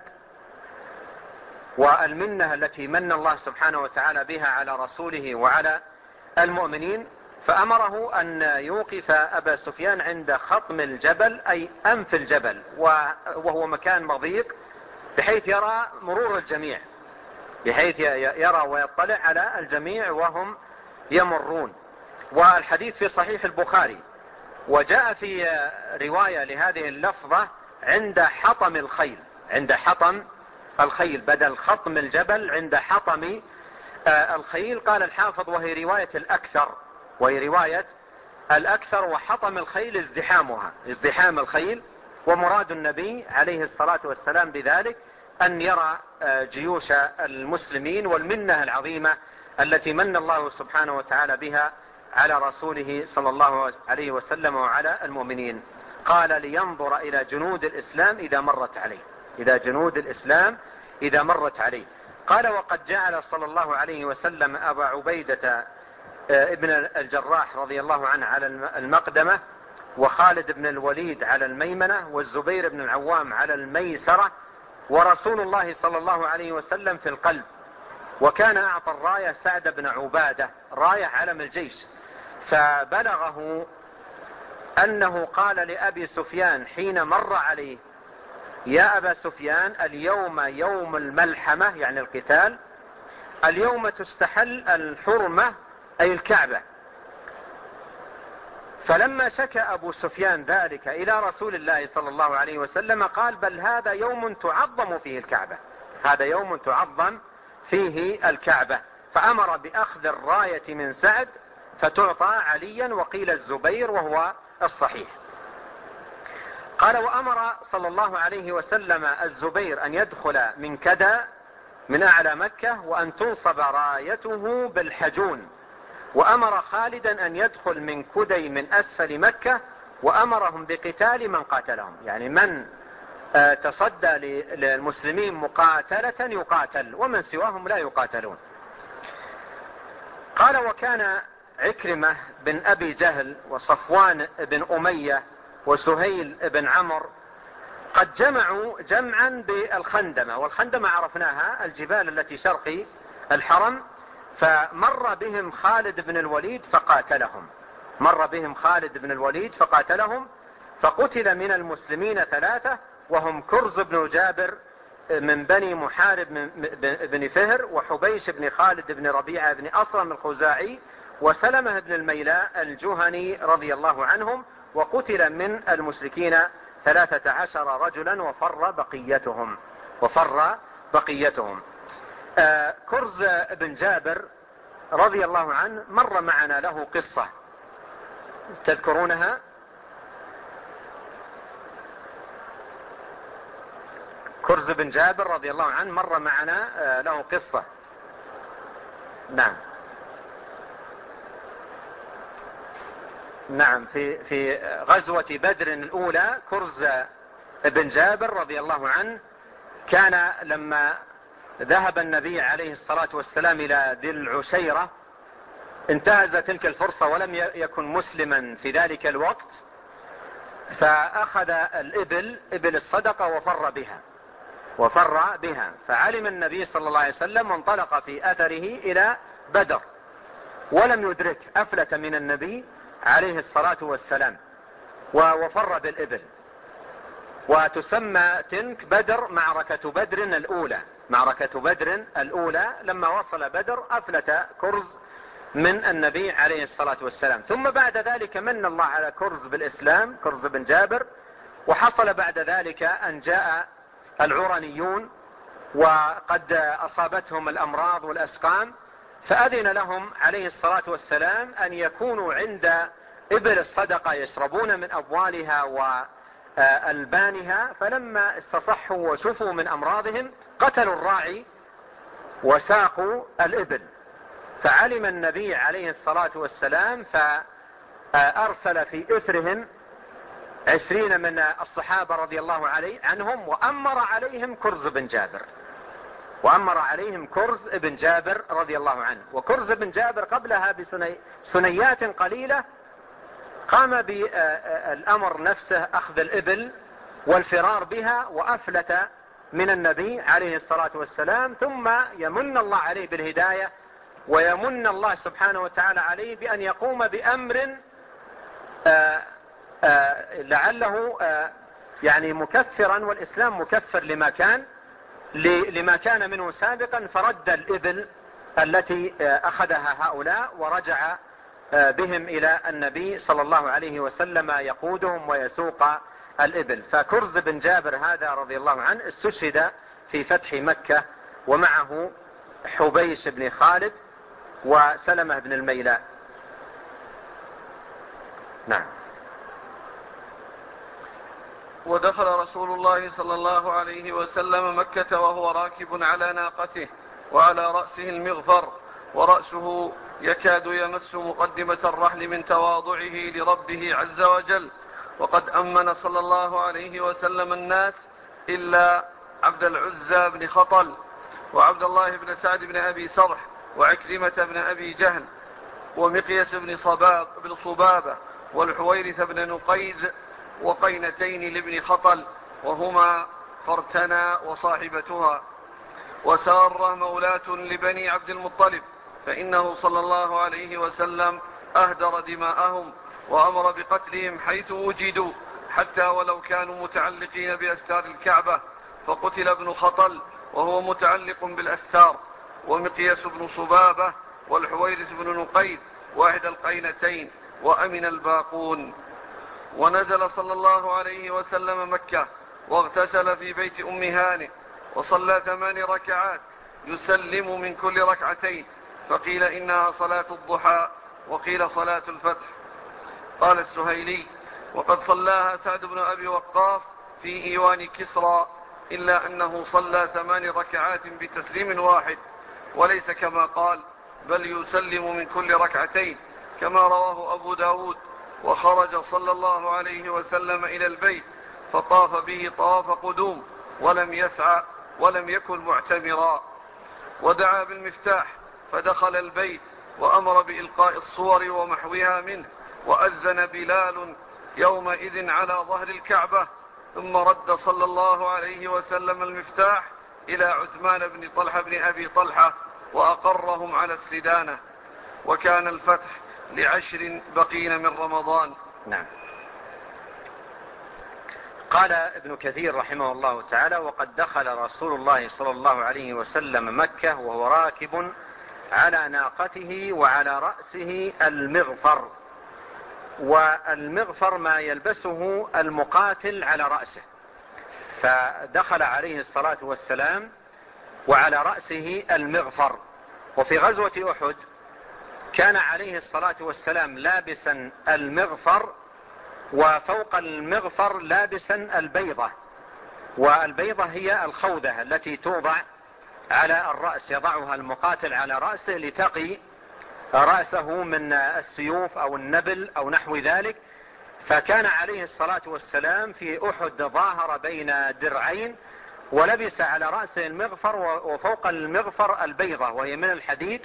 والمنة التي من الله سبحانه وتعالى بها على رسوله وعلى المؤمنين. فأمره أن يوقف أبا سفيان عند خطم الجبل، أي أنف الجبل، وهو مكان مضيق بحيث يرى مرور الجميع، بحيث يرى ويطلع على الجميع وهم يمرون. والحديث في صحيح البخاري، وجاء في رواية لهذه اللفظة عند حطم الخيل، عند حطم الخيل بدل خطم الجبل عند حطم الخيل. قال الحافظ وهي رواية الأكثر، وحطم الخيل ازدحام الخيل. ومراد النبي عليه الصلاة والسلام بذلك أن يرى جيوش المسلمين والمنة العظيمة التي من الله سبحانه وتعالى بها على رسوله صلى الله عليه وسلم وعلى المؤمنين. قال لينظر إلى جنود الإسلام إذا مرت عليه. قال وقد جعل صلى الله عليه وسلم أبا عبيدة ابن الجراح رضي الله عنه على المقدمة، وخالد بن الوليد على الميمنة، والزبير بن العوام على الميسرة، ورسول الله صلى الله عليه وسلم في القلب. وكان أعطى الراية سعد بن عبادة، راية علم الجيش. فبلغه أنه قال لأبي سفيان حين مر عليه: يا أبا سفيان، اليوم يوم الملحمة، يعني القتال، اليوم تستحل الحرمة أي الكعبة. فلما شكى أبو سفيان ذلك إلى رسول الله صلى الله عليه وسلم قال: بل هذا يوم تعظم فيه الكعبة. فأمر بأخذ الراية من سعد فتعطى عليا، وقيل الزبير وهو الصحيح. قال: وأمر صلى الله عليه وسلم الزبير أن يدخل من كدا من أعلى مكة، وأن تنصب رايته بالحجون. وأمر خالدا أن يدخل من كدي من أسفل مكة، وأمرهم بقتال من قاتلهم، يعني من تصدى للمسلمين مقاتلة يقاتل، ومن سواهم لا يقاتلون. قال: وكان عكرمة بن أبي جهل وصفوان بن أمية وسهيل بن عمرو قد جمعوا جمعا بالخندمة، والخندمة عرفناها الجبال التي شرقي الحرم. فمر بهم خالد بن الوليد فقاتلهم، فقتل من المسلمين 3، وهم كرز بن جابر من بني محارب بن فهر، وحبيش بن خالد بن ربيعة بن أصرم الخزاعي، وسلمة بن الميلاء الجهني رضي الله عنهم. وقتل من المشركين 13 رجلا وفر بقيتهم. كرز بن جابر رضي الله عنه مر معنا له قصة تذكرونها. كرز بن جابر رضي الله عنه مر معنا له قصة. نعم في غزوة بدر الأولى كرز بن جابر رضي الله عنه كان لما ذهب النبي عليه الصلاة والسلام إلى ذي العشيرة انتهز تلك الفرصة ولم يكن مسلما في ذلك الوقت، فأخذ إبل الصدقة وفر بها. فعلم النبي صلى الله عليه وسلم وانطلق في أثره إلى بدر، ولم يدرك أفلة من النبي عليه الصلاة والسلام، وفر بالإبل. وتسمى تلك بدر معركة بدر الأولى. لما وصل بدر أفلت كرز من النبي عليه الصلاة والسلام. ثم بعد ذلك من الله على كرز بالإسلام، كرز بن جابر. وحصل بعد ذلك أن جاء العرنيون وقد أصابتهم الأمراض والأسقام، فأذن لهم عليه الصلاة والسلام أن يكونوا عند إبل الصدقة يشربون من أبوالها وألبانها. فلما استصحوا وشفوا من أمراضهم قتلوا الراعي وساقوا الإبل. فعلم النبي عليه الصلاة والسلام فأرسل في إثرهم 20 من الصحابة رضي الله عنهم، وأمر عليهم كرز بن جابر رضي الله عنه. وكرز بن جابر قبلها بسنيات قليلة قام بالأمر نفسه، أخذ الإبل والفرار بها، وأفلت من النبي عليه الصلاة والسلام. ثم يمن الله عليه بالهداية، ويمن الله سبحانه وتعالى عليه بأن يقوم بأمر لعله يعني مكفرا، والإسلام مكفر لما كان منه سابقا. فرد الإبل التي أخذها هؤلاء ورجع بهم إلى النبي صلى الله عليه وسلم يقودهم ويسوق الإبل. فكرز بن جابر هذا رضي الله عنه استشهد في فتح مكة، ومعه حبيش بن خالد وسلمة بن الميلاء. نعم. ودخل رسول الله صلى الله عليه وسلم مكة وهو راكب على ناقته وعلى رأسه المغفر، ورأسه يكاد يمس مقدمة الرحل من تواضعه لربه عز وجل. وقد أمن صلى الله عليه وسلم الناس إلا عبد العزى بن خطل، وعبد الله بن سعد بن أبي سرح، وعكرمة بن أبي جهل، ومقيس بن صبابة، والحويرث بن نقيذ، وقينتين لابن خطل وهما فرتنا وصاحبتها، وسارة مولاة لبني عبد المطلب، فإنه صلى الله عليه وسلم أهدر دماءهم وأمر بقتلهم حيث وجدوا، حتى ولو كانوا متعلقين بأستار الكعبة، فقتل ابن خطل وهو متعلق بالأستار، ومقيس بن صبابة والحويرث بن نقيد واحد القينتين، وأمن الباقون. ونزل صلى الله عليه وسلم مكة، واغتسل في بيت أم هانئ، وصلى 8 ركعات يسلم من كل ركعتين، فقيل إنها صلاة الضحى وقيل صلاة الفتح. قال السهيلي: وقد صلاها سعد بن أبي وقاص في إيوان كسرى، إلا أنه صلى 8 ركعات بتسليم واحد، وليس كما قال بل يسلم من كل ركعتين كما رواه أبو داود. وخرج صلى الله عليه وسلم إلى البيت فطاف به طواف قدوم، ولم يسعى ولم يكن معتمرا. ودعا بالمفتاح فدخل البيت وأمر بإلقاء الصور ومحوها منه، وأذن بلال يومئذ على ظهر الكعبة، ثم رد صلى الله عليه وسلم المفتاح إلى عثمان بن طلحة بن أبي طلحة وأقرهم على السدانة. وكان الفتح ل10 بقين من رمضان. نعم. قال ابن كثير رحمه الله تعالى: وقد دخل رسول الله صلى الله عليه وسلم مكة وهو راكب على ناقته وعلى رأسه المغفر. والمغفر ما يلبسه المقاتل على رأسه، فدخل عليه الصلاة والسلام وعلى رأسه المغفر. وفي غزوة أحد كان عليه الصلاة والسلام لابسا المغفر، وفوق المغفر لابسا البيضة، والبيضة هي الخوذة التي توضع على الرأس، يضعها المقاتل على رأسه لتقي رأسه من السيوف أو النبل أو نحو ذلك. فكان عليه الصلاة والسلام في أحد ظاهر بين درعين، ولبس على رأسه المغفر، وفوق المغفر البيضة وهي من الحديد،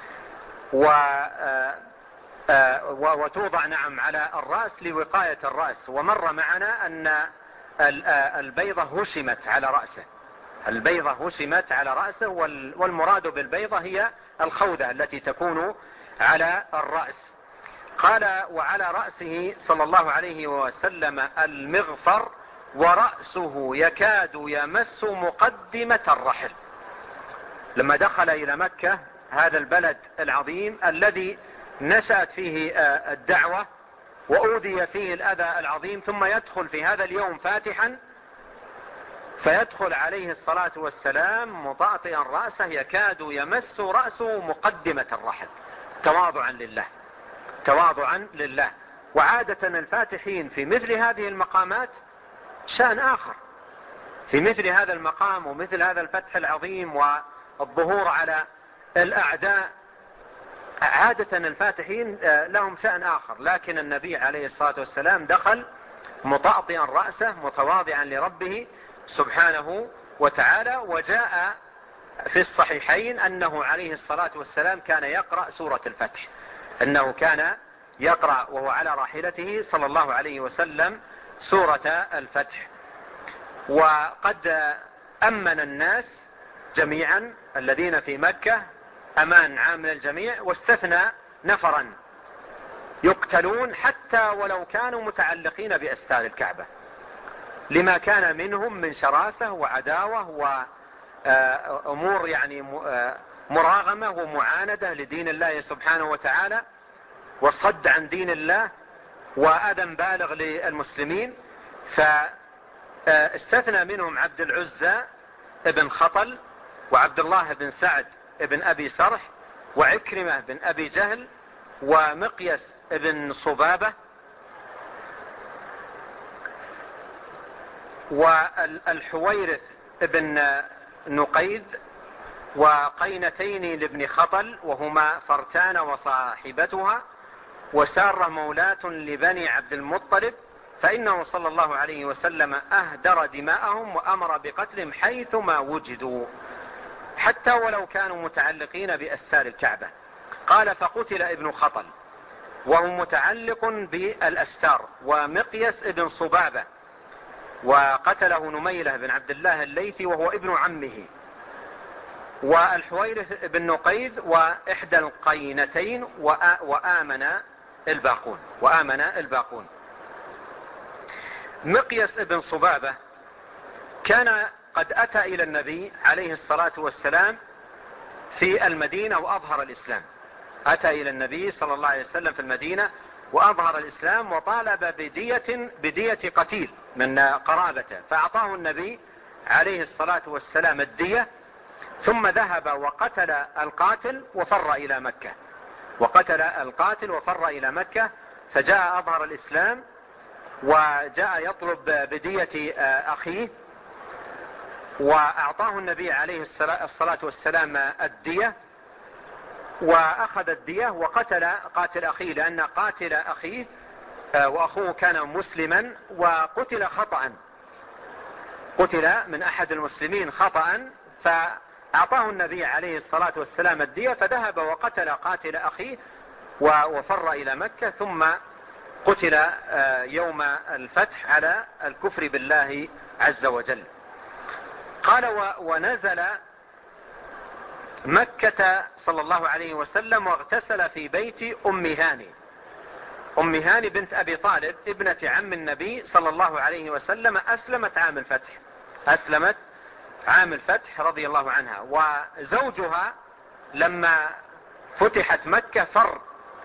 وتوضع نعم على الرأس لوقاية الرأس. ومر معنا أن البيضة هشمت على رأسه، البيضة هشمت على رأسه، والمراد بالبيضة هي الخوذة التي تكون على الرأس. قال: وعلى رأسه صلى الله عليه وسلم المغفر، ورأسه يكاد يمس مقدمة الرحل. لما دخل إلى مكة، هذا البلد العظيم الذي نشأت فيه الدعوة وأوذي فيه الأذى العظيم، ثم يدخل في هذا اليوم فاتحا، فيدخل عليه الصلاة والسلام مطأطئا رأسه يكاد يمس رأسه مقدمة الرحل، تواضعا لله، تواضعا لله. وعادة الفاتحين في مثل هذه المقامات شأن آخر، في مثل هذا المقام ومثل هذا الفتح العظيم والظهور على الأعداء، عادة الفاتحين لهم شأن آخر. لكن النبي عليه الصلاة والسلام دخل مطأطئا رأسه متواضعا لربه سبحانه وتعالى. وجاء في الصحيحين أنه عليه الصلاة والسلام كان يقرأ سورة الفتح، أنه كان يقرأ وهو على راحلته صلى الله عليه وسلم سورة الفتح. وقد أمن الناس جميعا الذين في مكة أمان عام للجميع، واستثنى نفرا يقتلون حتى ولو كانوا متعلقين بأستار الكعبة، لما كان منهم من شراسة وعداوة وأمور يعني مراغمة ومعاندة لدين الله سبحانه وتعالى، وصد عن دين الله، وأذى بالغ للمسلمين. فاستثنى منهم عبد العزى بن خطل، وعبد الله بن سعد بن أبي سرح، وعكرمة بن أبي جهل، ومقيس بن صبابة، والحويرث بن نقيذ، وقينتين لابن خطل وهما فرتان وصاحبتها، وسارة مولاة لبني عبد المطلب، فإنه صلى الله عليه وسلم أهدر دماءهم وأمر بقتلهم حيثما وجدوا حتى ولو كانوا متعلقين بأستار الكعبة. قال فقتل ابن خطل وهو متعلق بالأستار، ومقيس ابن صبابة وقتله نميلة بن عبد الله الليثي وهو ابن عمه، والحويرث بن نقيذ وإحدى القينتين، وآمن الباقون. مقيس بن صبابة كان قد أتى إلى النبي عليه الصلاة والسلام في المدينة وأظهر الإسلام، أتى إلى النبي صلى الله عليه وسلم في المدينة وأظهر الإسلام، وطالب بدية قتيل من قرابته، فأعطاه النبي عليه الصلاة والسلام الدية، ثم ذهب وقتل القاتل وفر إلى مكة، فجاء أظهر الإسلام وجاء يطلب بدية أخيه، وأعطاه النبي عليه الصلاة والسلام الدية، وأخذ الدية وقتل قاتل أخيه، لأن قاتل أخيه وأخوه كان مسلما وقتل خطأ، قتل من أحد المسلمين خطأ، فأعطاه النبي عليه الصلاة والسلام الدية، فذهب وقتل قاتل أخيه وفر إلى مكة، ثم قتل يوم الفتح على الكفر بالله عز وجل. قال ونزل مكة صلى الله عليه وسلم واغتسل في بيت أم هاني بنت أبي طالب ابنة عم النبي صلى الله عليه وسلم، أسلمت عام الفتح رضي الله عنها، وزوجها لما فتحت مكة فر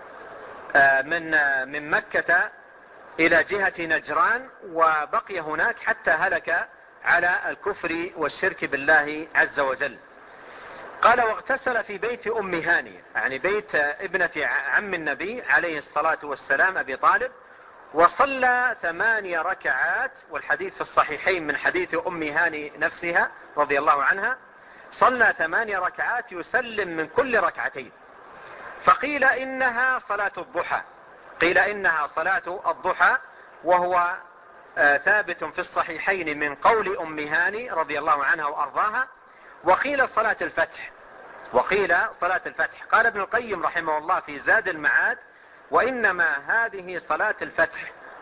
من مكة إلى جهة نجران، وبقي هناك حتى هلك على الكفر والشرك بالله عز وجل. قال واغتسل في بيت أم هاني، يعني بيت ابنة عم النبي عليه الصلاة والسلام أبي طالب، وصلى 8 ركعات، والحديث في الصحيحين من حديث أم هاني نفسها رضي الله عنها، صلى 8 ركعات يسلم من كل ركعتين، فقيل إنها صلاة الضحى، وهو ثابت في الصحيحين من قول أم هاني رضي الله عنها وأرضاها، وقيل صلاة الفتح. قال ابن القيم رحمه الله في زاد المعاد: وإنما هذه صلاة الفتح،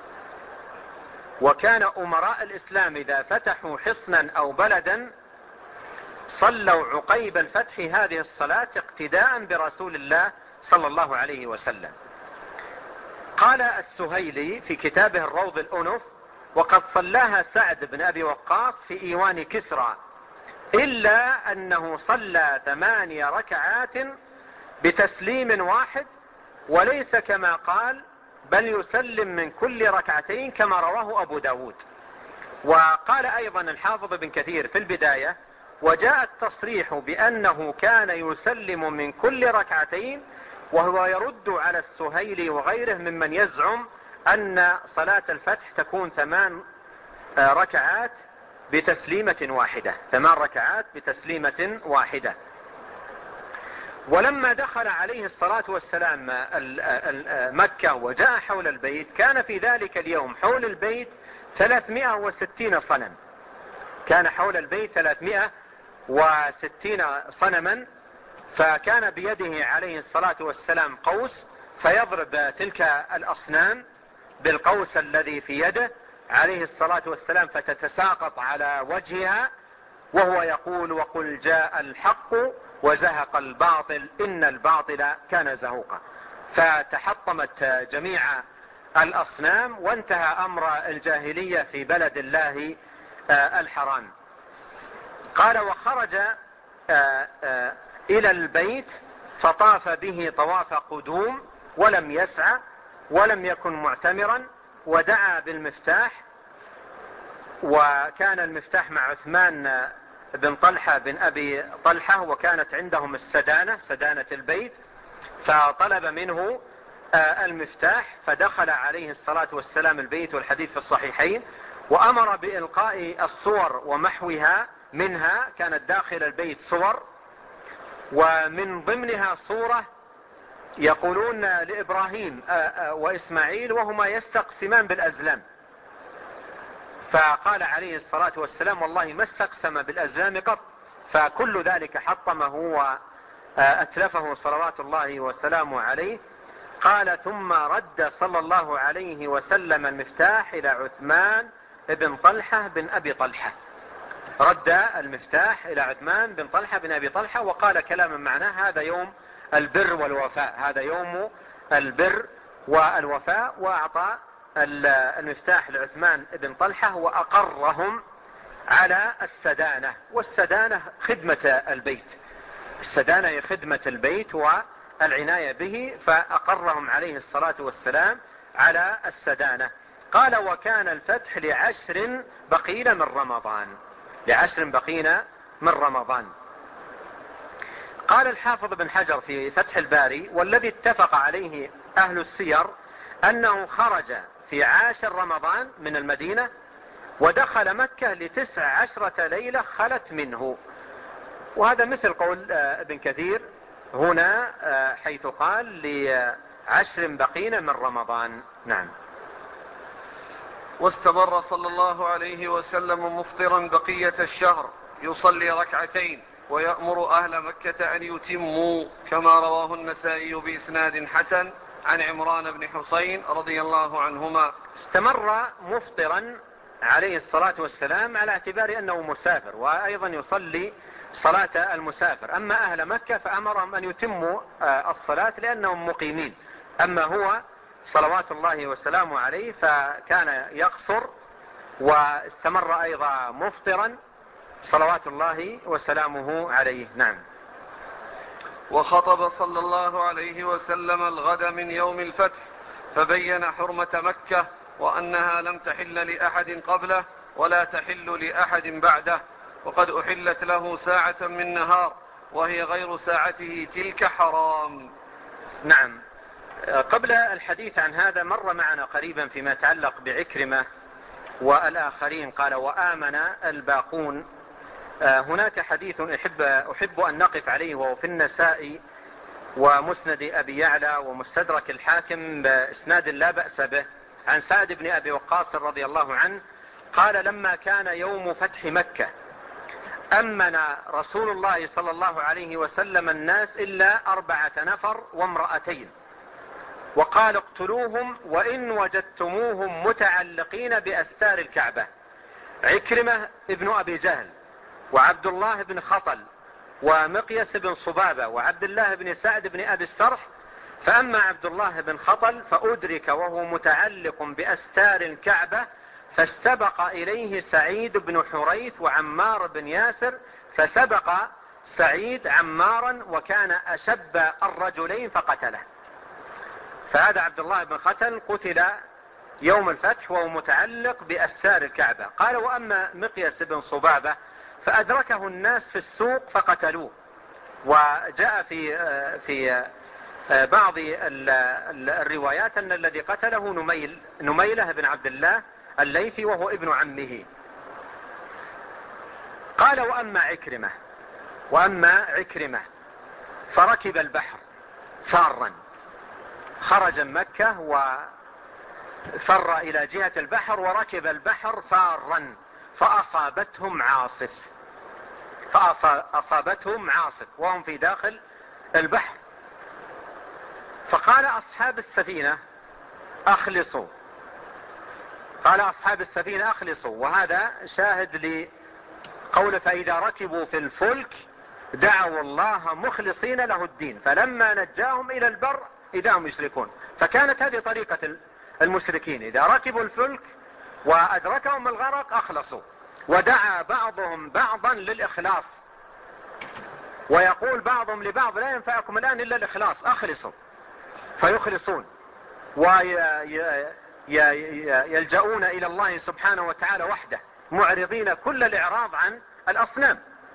وكان أمراء الإسلام إذا فتحوا حصنا أو بلدا صلوا عقيب الفتح هذه الصلاة اقتداء برسول الله صلى الله عليه وسلم. قال السهيلي في كتابه الروض الأنف: وقد صلاها سعد بن أبي وقاص في إيوان كسرى، إلا أنه صلى 8 ركعات بتسليم واحد، وليس كما قال بل يسلم من كل ركعتين كما رواه أبو داود. وقال أيضا الحافظ بن كثير في البداية: وجاء التصريح بأنه كان يسلم من كل ركعتين، وهو يرد على السهيلي وغيره ممن يزعم أن صلاة الفتح تكون 8 ركعات بتسليمة واحدة. ولما دخل عليه الصلاة والسلام مكة وجاء حول البيت، كان في ذلك اليوم حول البيت 360 صنم، كان حول البيت 360 صنما، فكان بيده عليه الصلاة والسلام قوس، فيضرب تلك الأصنام بالقوس الذي في يده عليه الصلاة والسلام فتتساقط على وجهها، وهو يقول: وقل جاء الحق وزهق الباطل إن الباطل كان زهوقا. فتحطمت جميع الأصنام، وانتهى أمر الجاهلية في بلد الله الحرام. قال: وخرج إلى البيت فطاف به طواف قدوم، ولم يسعى ولم يكن معتمرا، ودعا بالمفتاح، وكان المفتاح مع عثمان بن طلحة بن أبي طلحة، وكانت عندهم السدانة، سدانة البيت، فطلب منه المفتاح، فدخل عليه الصلاة والسلام البيت، والحديث في الصحيحين، وأمر بإلقاء الصور ومحوها منها. كانت داخل البيت صور، ومن ضمنها صورة يقولون لإبراهيم وإسماعيل وهما يستقسمان بالأزلام، فقال عليه الصلاة والسلام والله ما استقسم بالأزلام قط، فكل ذلك حطمه وأتلفه صلوات الله وسلامه عليه. قال ثم رد صلى الله عليه وسلم المفتاح إلى عثمان بن طلحة بن أبي طلحة، رد المفتاح إلى عثمان بن طلحة بن أبي طلحة، وقال كلاما معناه هذا يوم البر والوفاء، هذا يوم البر والوفاء، وأعطى المفتاح لعثمان بن طلحة وأقرهم على السدانة. والسدانة خدمة البيت، السدانة هي خدمة البيت والعناية به، فأقرهم عليه الصلاة والسلام على السدانة. قال وكان الفتح ل10 بقين من رمضان، ل10 بقين من رمضان. قال الحافظ بن حجر في فتح الباري والذي اتفق عليه أهل السير أنه خرج في 10 رمضان من المدينة ودخل مكة ل19 ليلة خلت منه، وهذا مثل قول ابن كثير هنا حيث قال ل10 بقين من رمضان. نعم. واستمر صلى الله عليه وسلم مفطرا بقية الشهر يصلي ركعتين ويأمر أهل مكة أن يتموا، كما رواه النسائي بإسناد حسن عن عمران بن حسين رضي الله عنهما. استمر مفطرا عليه الصلاة والسلام على اعتبار أنه مسافر، وأيضا يصلي صلاة المسافر. أما أهل مكة فأمرهم أن يتموا الصلاة لأنهم مقيمين، أما هو صلوات الله وسلامه عليه فكان يقصر، واستمر أيضا مفطرا صلوات الله وسلامه عليه. نعم. وخطب صلى الله عليه وسلم الغد من يوم الفتح، فبين حرمة مكة وأنها لم تحل لأحد قبله ولا تحل لأحد بعده، وقد أحلت له ساعة من نهار وهي غير ساعته تلك حرام. نعم. قبل الحديث عن هذا مر معنا قريبا فيما يتعلق بعكرمة والآخرين، قال وآمن الباقون. هناك حديث أحب أن نقف عليه، وهو في النسائي ومسند أبي يعلى ومستدرك الحاكم بإسناد لا بأس به، عن سعد بن أبي وقاص رضي الله عنه قال لما كان يوم فتح مكة أمن رسول الله صلى الله عليه وسلم الناس إلا 4 نفر وامرأتين، وقال اقتلوهم وإن وجدتموهم متعلقين بأستار الكعبة: عكرمة ابن أبي جهل، وعبد الله بن خطل، ومقيس بن صبابة، وعبد الله بن سعد بن أبي السرح. فأما عبد الله بن خطل فأدرك وهو متعلق بأستار الكعبة، فاستبق إليه سعيد بن حريث وعمار بن ياسر، فسبق سعيد عمارا وكان أشب الرجلين فقتله. فهذا عبد الله بن خطل قتل يوم الفتح وهو متعلق بأستار الكعبة. قال وأما مقيس بن صبابة فأدركه الناس في السوق فقتلوه. وجاء في بعض الروايات أن الذي قتله نميلة بن عبد الله الليثي وهو ابن عمه. قال وأما عكرمة فركب البحر فارا، خرج من مكة وفر إلى جهة البحر وركب البحر فارا، فأصابتهم عاصف وهم في داخل البحر. فقال أصحاب السفينة أخلصوا، وهذا شاهد لقول فإذا ركبوا في الفلك دعوا الله مخلصين له الدين فلما نجاهم إلى البر إذا هم يشركون. فكانت هذه طريقة المشركين، إذا ركبوا الفلك وأدركهم الغرق أخلصوا، ودعا بعضهم بعضا للإخلاص، ويقول بعضهم لبعض لا ينفعكم الآن إلا الإخلاص، أخلصوا، فيخلصون ويلجؤون إلى الله سبحانه وتعالى وحده، معرضين كل الإعراض عن الأصنام.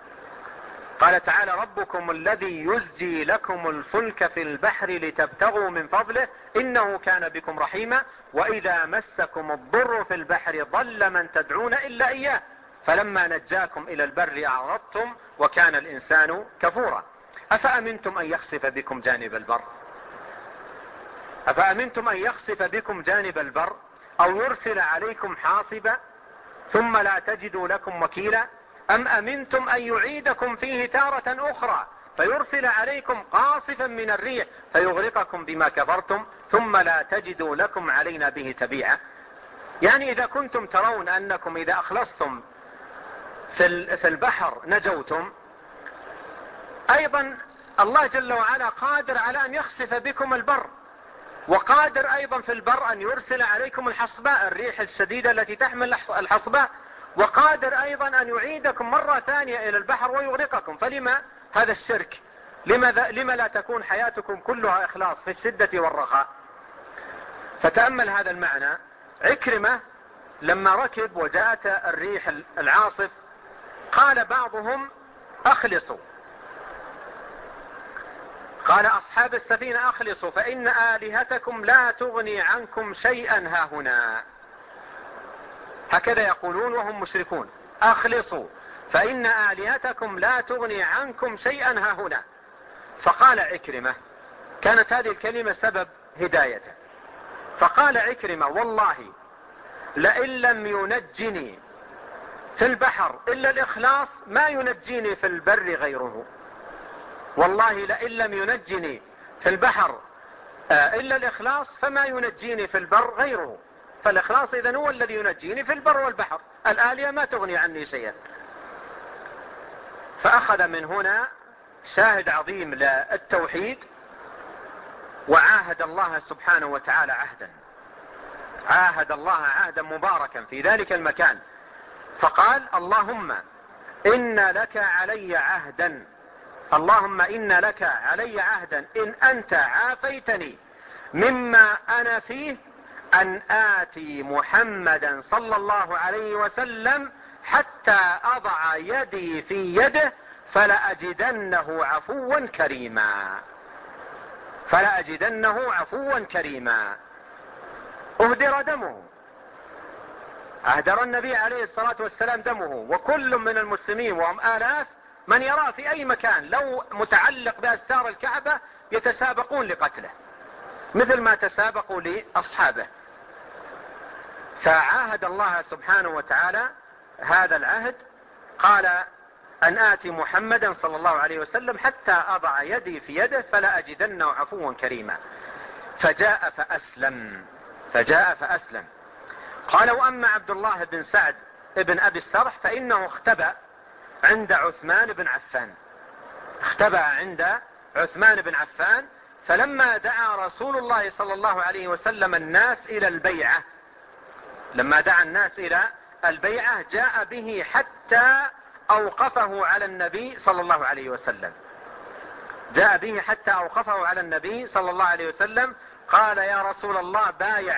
قال تعالى: ربكم الذي يزجي لكم الفلك في البحر لتبتغوا من فضله إنه كان بكم رحيما وإذا مسكم الضر في البحر ضل من تدعون إلا إياه فلما نجاكم إلى البر أعرضتم وكان الإنسان كفورا. أفأمنتم أن يخسف بكم جانب البر أفأمنتم أن يخسف بكم جانب البر أو يرسل عليكم حاصبا ثم لا تجدوا لكم وكيلا أم أمنتم أن يعيدكم فيه تارة أخرى فيرسل عليكم قاصفا من الريح فيغرقكم بما كفرتم ثم لا تجدوا لكم علينا به تبيعا. يعني إذا كنتم ترون أنكم إذا أخلصتم في البحر نجوتم، أيضا الله جل وعلا قادر على أن يخسف بكم البر، وقادر أيضا في البر أن يرسل عليكم الحصباء، الريح الشديدة التي تحمل الحصباء، وقادر أيضا أن يعيدكم مرة ثانية إلى البحر ويغرقكم. فلما هذا الشرك؟ لما لا تكون حياتكم كلها إخلاص في الشدة والرخاء؟ فتأمل هذا المعنى. عكرمة لما ركب وجاءت الريح العاصف قال بعضهم: أخلصوا، قال أصحاب السفينة: أخلصوا فإن آلهتكم لا تغني عنكم شيئا هاهنا. هكذا يقولون وهم مشركون: أخلصوا فإن آلهتكم لا تغني عنكم شيئا هاهنا. فقال عكرمة، كانت هذه الكلمة سبب هدايته، فقال عكرمة: والله لئن لم ينجني في البحر إلا الإخلاص ما ينجيني في البر غيره. والله لئن لم ينجني في البحر إلا الإخلاص فما ينجيني في البر غيره. فالإخلاص إذن هو الذي ينجيني في البر والبحر، الآلهة ما تغني عني شيئا. فأخذ من هنا شاهد عظيم للتوحيد، وعاهد الله سبحانه وتعالى عاهد الله عهدا مباركا في ذلك المكان، فقال: اللهم إن لك علي عهدا، اللهم إن لك علي عهدا إن أنت عافيتني مما أنا فيه أن آتي محمدا صلى الله عليه وسلم حتى أضع يدي في يده فلأجدنه عفوا كريما. فلأجدنه عفوا كريما. أهدر دمه، أهدر النبي عليه الصلاة والسلام دمه، وكل من المسلمين وهم آلاف من يراه في أي مكان لو متعلق بأستار الكعبة يتسابقون لقتله مثل ما تسابقوا لأصحابه. فعاهد الله سبحانه وتعالى هذا العهد، قال: أن آتي محمدا صلى الله عليه وسلم حتى أضع يدي في يده فلا أجدنه عفوا كريما. فجاء فأسلم. قال: وأما عبد الله بن سعد ابن أبي السرح فإنه اختبأ عند عثمان بن عفان فلما دعا رسول الله صلى الله عليه وسلم الناس إلى البيعة، لما دعا الناس إلى البيعة جاء به حتى أوقفه على النبي صلى الله عليه وسلم، قال: يا رسول الله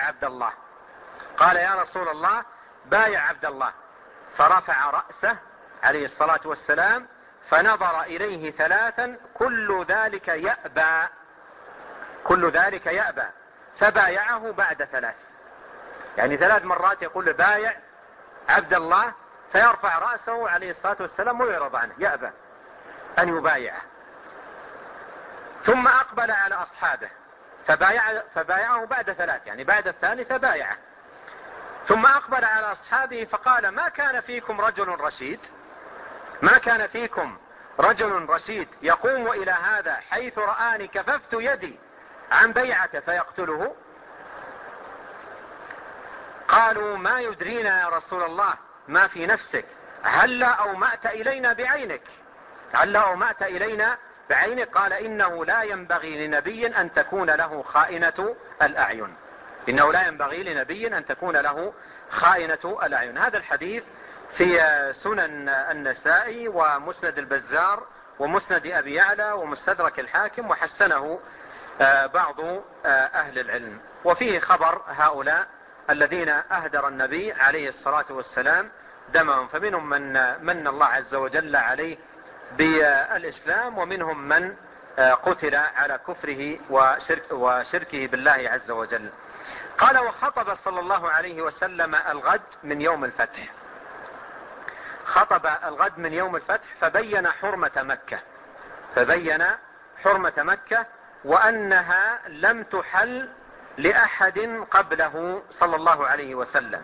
بايع عبد الله. فرفع رأسه عليه الصلاة والسلام فنظر إليه ثلاثا كل ذلك يأبى فبايعه بعد ثلاث، يعني 3 مرات يقول: بايع عبد الله، فيرفع رأسه عليه الصلاة والسلام ويعرض عنه، يأبى أن يبايعه. ثم أقبل على أصحابه فبايعه بعد 3، يعني بعد الثالثة بايعه. ثم أقبل على أصحابه فقال: ما كان فيكم رجل رشيد يقوم إلى هذا حيث رآني كففت يدي عن بيعته فيقتله؟ قالوا: ما يدرينا يا رسول الله ما في نفسك، هلا أومأت إلينا بعينك؟ قال: إنه لا ينبغي لنبي أن تكون له خائنة الأعين. هذا الحديث في سنن النسائي ومسند البزار ومسند أبي يعلى ومستدرك الحاكم، وحسنه بعض أهل العلم. وفيه خبر هؤلاء الذين أهدر النبي عليه الصلاة والسلام دمهم، فمنهم من الله عز وجل عليه بالإسلام، ومنهم من قتل على كفره وشركه بالله عز وجل. قال: وخطب صلى الله عليه وسلم الغد من يوم الفتح. خطب الغد من يوم الفتح فبين حرمة مكة وأنها لم تحل لأحد قبله صلى الله عليه وسلم،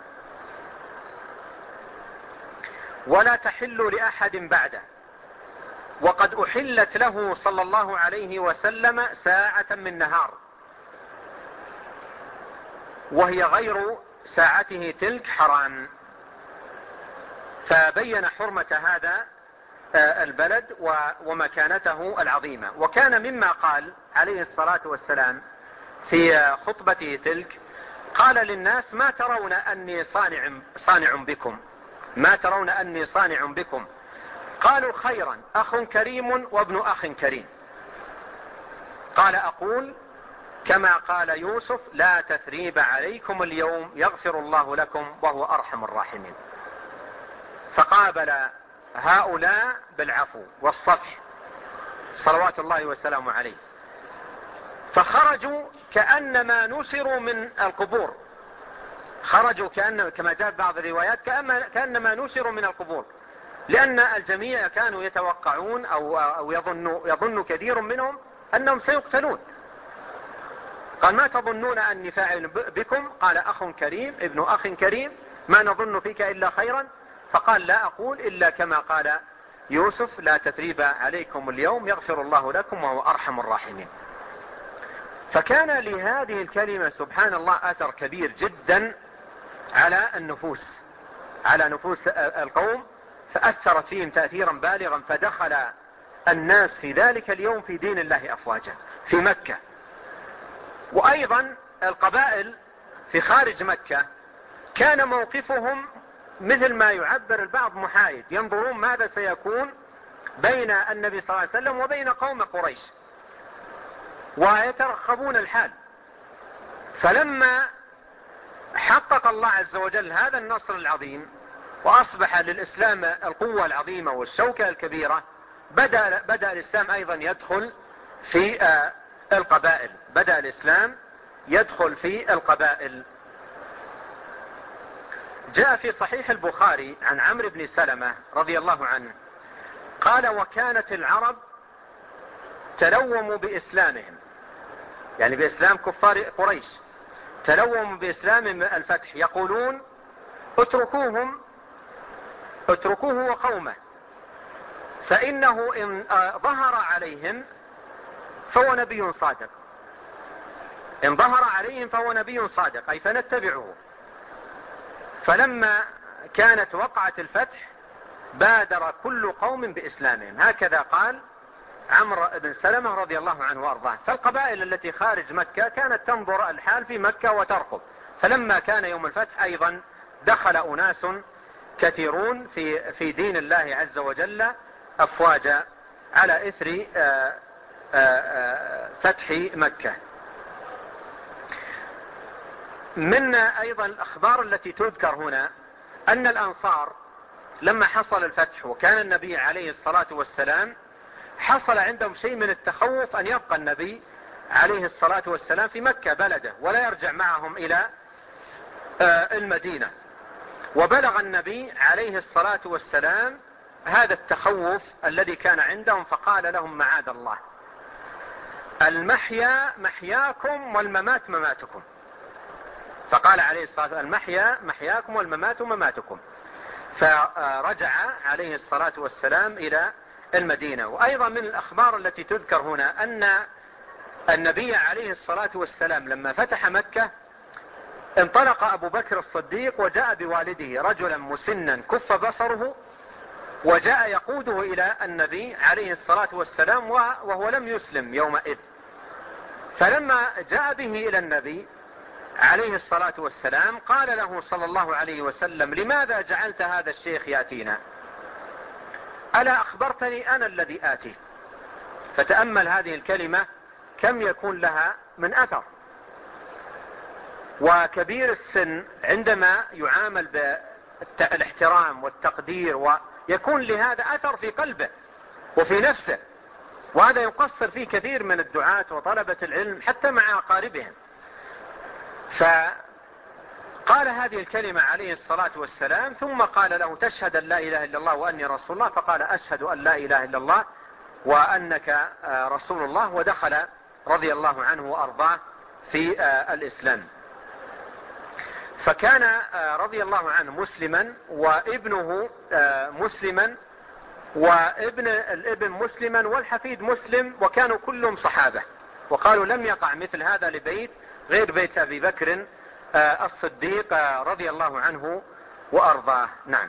ولا تحل لأحد بعده، وقد أحلت له صلى الله عليه وسلم ساعة من نهار، وهي غير ساعته تلك حرام. فبين حرمة هذا البلد ومكانته العظيمة. وكان مما قال عليه الصلاة والسلام في خطبته تلك، قال للناس: ما ترون أني صانع بكم؟ قالوا: خيرا، أخ كريم وابن أخ كريم. قال: أقول كما قال يوسف: لا تثريب عليكم اليوم يغفر الله لكم وهو أرحم الراحمين. فقابل هؤلاء بالعفو والصفح صلوات الله وسلامه عليه، فخرجوا كأنما نسروا من القبور. خرجوا كما جاء بعض الروايات كأنما نسروا من القبور، لأن الجميع كانوا يتوقعون أو يظن كثير منهم أنهم سيقتلون. قال: ما تظنون أني فاعل بكم؟ قال: أخ كريم ابن أخ كريم، ما نظن فيك إلا خيرا. فقال: لا أقول إلا كما قال يوسف: لا تثريب عليكم اليوم يغفر الله لكم وهو أرحم الراحمين. فكان لهذه الكلمة سبحان الله أثر كبير جدا على نفوس القوم، فأثرت فيهم تأثيرا بالغا، فدخل الناس في ذلك اليوم في دين الله أفواجا في مكة. وأيضا القبائل في خارج مكة كان موقفهم مثل ما يعبر البعض محايد، ينظرون ماذا سيكون بين النبي صلى الله عليه وسلم وبين قوم قريش، ويترقبون الحال. فلما حقق الله عز وجل هذا النصر العظيم وأصبح للإسلام القوة العظيمة والشوكة الكبيرة، بدأ الإسلام أيضا يدخل في القبائل. جاء في صحيح البخاري عن عمرو بن سلمة رضي الله عنه قال: وكانت العرب تلوموا بإسلامهم، يعني بإسلام كفار قريش، تلوموا بإسلام الفتح، يقولون: اتركوه وقومه، فإنه إن ظهر عليهم فهو نبي صادق، أي فنتبعه. فلما كانت وقعة الفتح بادر كل قوم بإسلامهم. هكذا قال عمرو بن سلمة رضي الله عنه وأرضاه. فالقبائل التي خارج مكة كانت تنظر الحال في مكة وترقب. فلما كان يوم الفتح أيضا دخل أناس كثيرون في دين الله عز وجل أفواجا على إثر فتح مكة. من أيضا الأخبار التي تذكر هنا أن الأنصار لما حصل الفتح وكان النبي عليه الصلاة والسلام، حصل عندهم شيء من التخوف أن يبقى النبي عليه الصلاة والسلام في مكة بلده ولا يرجع معهم إلى المدينة. وبلغ النبي عليه الصلاة والسلام هذا التخوف الذي كان عندهم، فقال لهم: معاذ الله، المحيا محياكم والممات مماتكم. فقال عليه الصلاة والسلام: المحيا محياكم والممات مماتكم. فرجع عليه الصلاة والسلام إلى المدينة. وأيضا من الأخبار التي تذكر هنا أن النبي عليه الصلاة والسلام لما فتح مكة انطلق أبو بكر الصديق وجاء بوالده رجلا مسنا كف بصره، وجاء يقوده إلى النبي عليه الصلاة والسلام وهو لم يسلم يومئذ. فلما جاء به إلى النبي عليه الصلاة والسلام قال له صلى الله عليه وسلم: لماذا جعلت هذا الشيخ يأتينا؟ ألا أخبرتني أنا الذي آتي؟ فتأمل هذه الكلمة كم يكون لها من أثر. وكبير السن عندما يعامل بالاحترام والتقدير ويكون لهذا أثر في قلبه، وفي نفسه، وهذا يقصر فيه كثير من الدعاة وطلبة العلم حتى مع أقاربهم. فقال هذه الكلمة عليه الصلاة والسلام، ثم قال له: تشهد أن لا إله إلا الله وأني رسول الله؟ فقال: أشهد أن لا إله إلا الله وأنك رسول الله، ودخل رضي الله عنه وأرضاه في الإسلام. فكان رضي الله عنه مسلما، وابنه مسلما، وابن الابن مسلما، والحفيد مسلم، وكانوا كلهم صحابة. وقالوا: لم يقع مثل هذا لبيت غير بيت أبي بكر الصديق رضي الله عنه وأرضاه. نعم.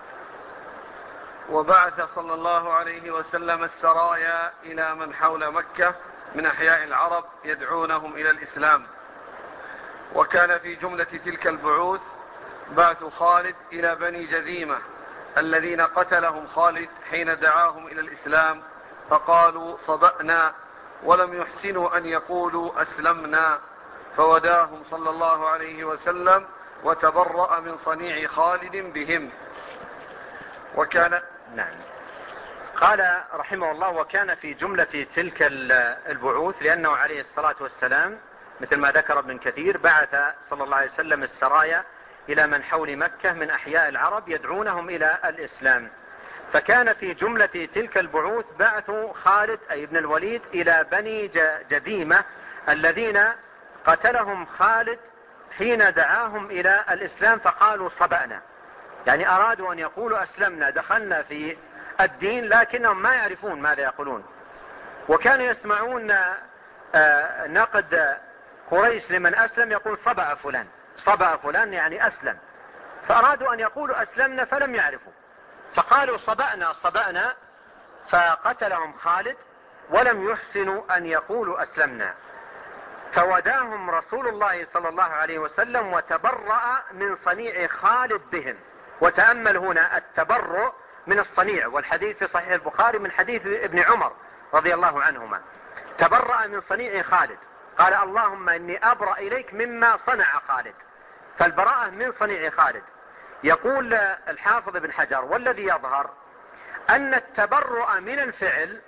وبعث صلى الله عليه وسلم السرايا إلى من حول مكة من أحياء العرب يدعونهم إلى الإسلام. وكان في جملة تلك البعوث بعث خالد إلى بني جذيمة الذين قتلهم خالد حين دعاهم إلى الإسلام، فقالوا: صبأنا، ولم يحسنوا أن يقولوا أسلمنا، فوداهم صلى الله عليه وسلم وتبرأ من صنيع خالد بهم. وكان نعم. قال رحمه الله: وكان في جملة تلك البعوث، لأنه عليه الصلاة والسلام مثل ما ذكر ابن كثير بعث صلى الله عليه وسلم السرايا إلى من حول مكة من أحياء العرب يدعونهم إلى الإسلام. فكان في جملة تلك البعوث بعث خالد أي ابن الوليد إلى بني جذيمة الذين قتلهم خالد حين دعاهم إلى الإسلام، فقالوا: صبأنا، يعني أرادوا أن يقولوا أسلمنا، دخلنا في الدين، لكنهم ما يعرفون ماذا يقولون. وكانوا يسمعون نقد قريش لمن أسلم يقول: صبأ فلان، صبأ فلان يعني أسلم، فأرادوا أن يقولوا أسلمنا فلم يعرفوا، فقالوا: صبأنا صبأنا، فقتلهم خالد ولم يحسنوا أن يقولوا أسلمنا. فوداهم رسول الله صلى الله عليه وسلم وتبرأ من صنيع خالد بهم. وتأمل هنا التبرؤ من الصنيع، والحديث في صحيح البخاري من حديث ابن عمر رضي الله عنهما: تبرأ من صنيع خالد، قال: اللهم إني أبرأ إليك مما صنع خالد. فالبراءة من صنيع خالد. يقول الحافظ ابن حجر: والذي يظهر أن التبرؤ من الفعل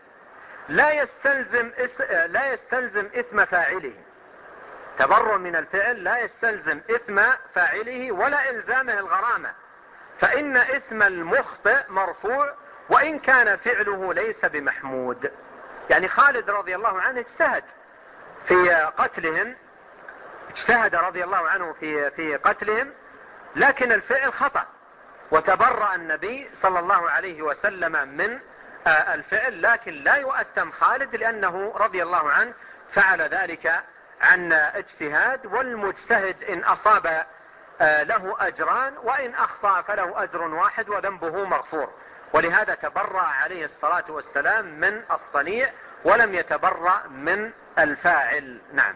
لا يستلزم إثم فاعله. تبرؤ من الفعل لا يستلزم إثم فاعله ولا إلزامه الغرامة، فإن إثم المخطئ مرفوع وإن كان فعله ليس بمحمود. يعني خالد رضي الله عنه اجتهد في قتلهم، اجتهد رضي الله عنه في قتلهم، لكن الفعل خطأ، وتبرأ النبي صلى الله عليه وسلم من الفعل، لكن لا يؤثم خالد لأنه رضي الله عنه فعل ذلك عن اجتهاد، والمجتهد إن أصاب له أجران، وإن أخطأ فله أجر واحد وذنبه مغفور. ولهذا تبرأ عليه الصلاة والسلام من الصنيع ولم يتبرأ من الفاعل. نعم.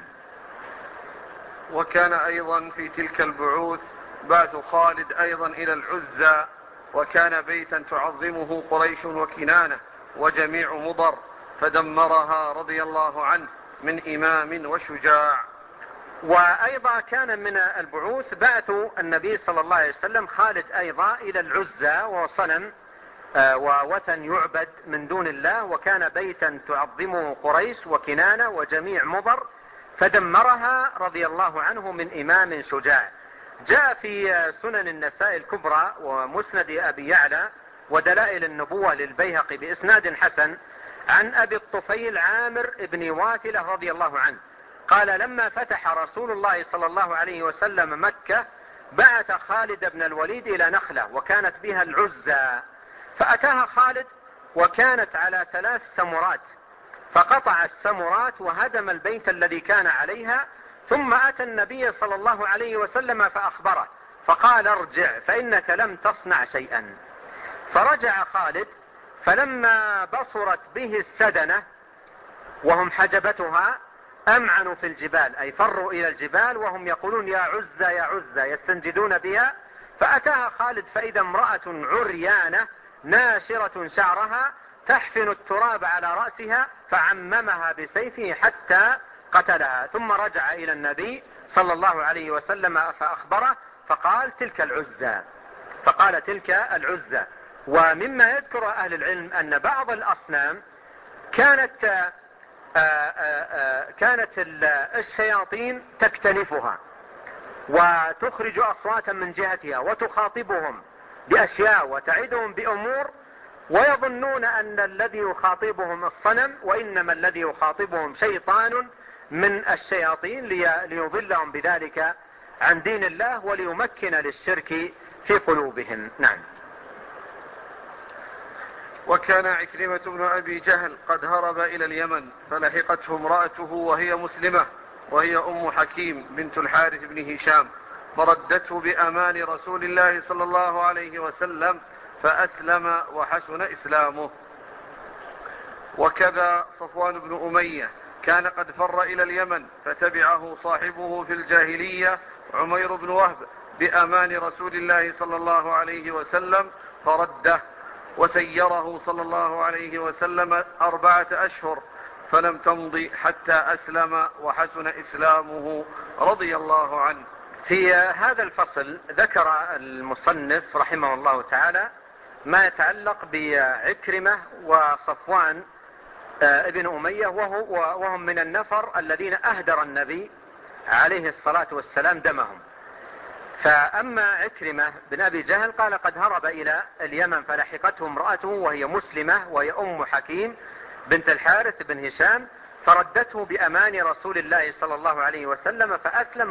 وكان أيضا في تلك البعوث بعث خالد أيضا إلى العزى، وكان بيتا تعظمه قريش وكنانة وجميع مضر، فدمرها رضي الله عنه من إمام وشجاع. وأيضا كان من البعوث بعث النبي صلى الله عليه وسلم خالد أيضا إلى العزى، وصنم ووثن يعبد من دون الله، وكان بيتا تعظمه قريش وكنانة وجميع مضر، فدمرها رضي الله عنه من إمام شجاع. جاء في سنن النساء الكبرى ومسند أبي يعلى ودلائل النبوة للبيهقي بإسناد حسن عن أبي الطفيل عامر بن واثلة رضي الله عنه قال: لما فتح رسول الله صلى الله عليه وسلم مكة بعث خالد بن الوليد إلى نخلة وكانت بها العزى، فأتاها خالد وكانت على 3 سمرات، فقطع السمرات وهدم البيت الذي كان عليها، ثم أتى النبي صلى الله عليه وسلم فأخبره، فقال: ارجع فإنك لم تصنع شيئا. فرجع خالد، فلما بصرت به السدنة وهم حجبتها أمعنوا في الجبال، أي فروا إلى الجبال وهم يقولون: يا عزى يا عزى، يستنجدون بها. فأتاها خالد فإذا امرأة عريانة ناشرة شعرها تحفن التراب على رأسها، فعممها بسيفه حتى قتلها. ثم رجع إلى النبي صلى الله عليه وسلم فأخبره، فقال: تلك العزى، فقال: تلك العزى. ومما يذكر أهل العلم أن بعض الأصنام كانت الشياطين تكتنفها وتخرج أصواتا من جهتها وتخاطبهم بأشياء وتعدهم بأمور، ويظنون أن الذي يخاطبهم الصنم، وإنما الذي يخاطبهم شيطان من الشياطين ليضلهم بذلك عن دين الله وليمكن للشرك في قلوبهم. نعم. وكان عكرمة بن أبي جهل قد هرب إلى اليمن، فلحقته امرأته وهي مسلمة، وهي أم حكيم بنت الحارث بن هشام، فردته بأمان رسول الله صلى الله عليه وسلم، فأسلم وحسن إسلامه. وكذا صفوان بن أمية كان قد فر إلى اليمن، فتبعه صاحبه في الجاهلية عمير بن وهب بأمان رسول الله صلى الله عليه وسلم، فرده، وسيره صلى الله عليه وسلم 4 أشهر، فلم تمض حتى أسلم وحسن إسلامه رضي الله عنه. في هذا الفصل ذكر المصنف رحمه الله تعالى ما يتعلق بعكرمة وصفوان ابن أمية، وهم من النفر الذين أهدر النبي عليه الصلاة والسلام دمهم. فأما عكرمة بن أبي جهل قال قد هرب إلى اليمن، فلحقته امرأته وهي مسلمة، وهي أم حكيم بنت الحارث بن هشام، فردته بأمان رسول الله صلى الله عليه وسلم، فأسلم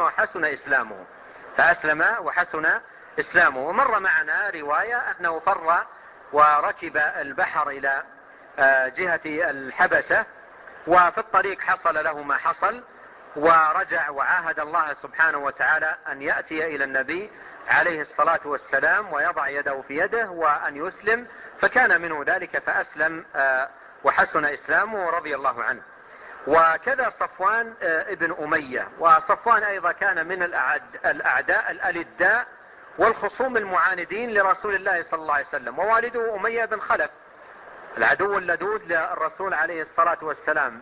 وحسن إسلامه. ومر معنا رواية أنه فر وركب البحر إلى جهة الحبشة، وفي الطريق حصل له ما حصل، ورجع وعاهد الله سبحانه وتعالى أن يأتي إلى النبي عليه الصلاة والسلام ويضع يده في يده وأن يسلم، فكان منه ذلك فأسلم وحسن إسلامه رضي الله عنه. وكذا صفوان ابن أمية، وصفوان أيضا كان من الأعداء الألداء والخصوم المعاندين لرسول الله صلى الله عليه وسلم، ووالده أمية بن خلف العدو اللدود للرسول عليه الصلاة والسلام،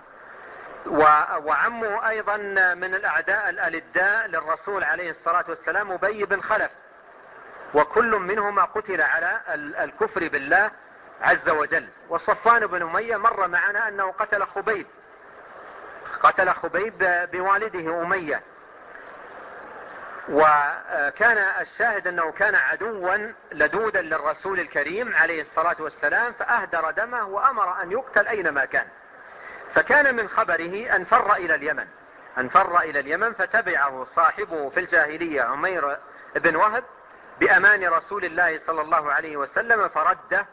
وعمه أيضا من الأعداء الألداء للرسول عليه الصلاة والسلام أبي بن خلف، وكل منهما قتل على الكفر بالله عز وجل. وصفوان بن أمية مر معنا أنه قتل خبيب بوالده أمية، وكان الشاهد أنه كان عدوا لدودا للرسول الكريم عليه الصلاة والسلام، فأهدر دمه وأمر أن يقتل أينما كان. فكان من خبره أن فر إلى اليمن، فتبعه صاحبه في الجاهلية عمير بن وهب بأمان رسول الله صلى الله عليه وسلم، فرده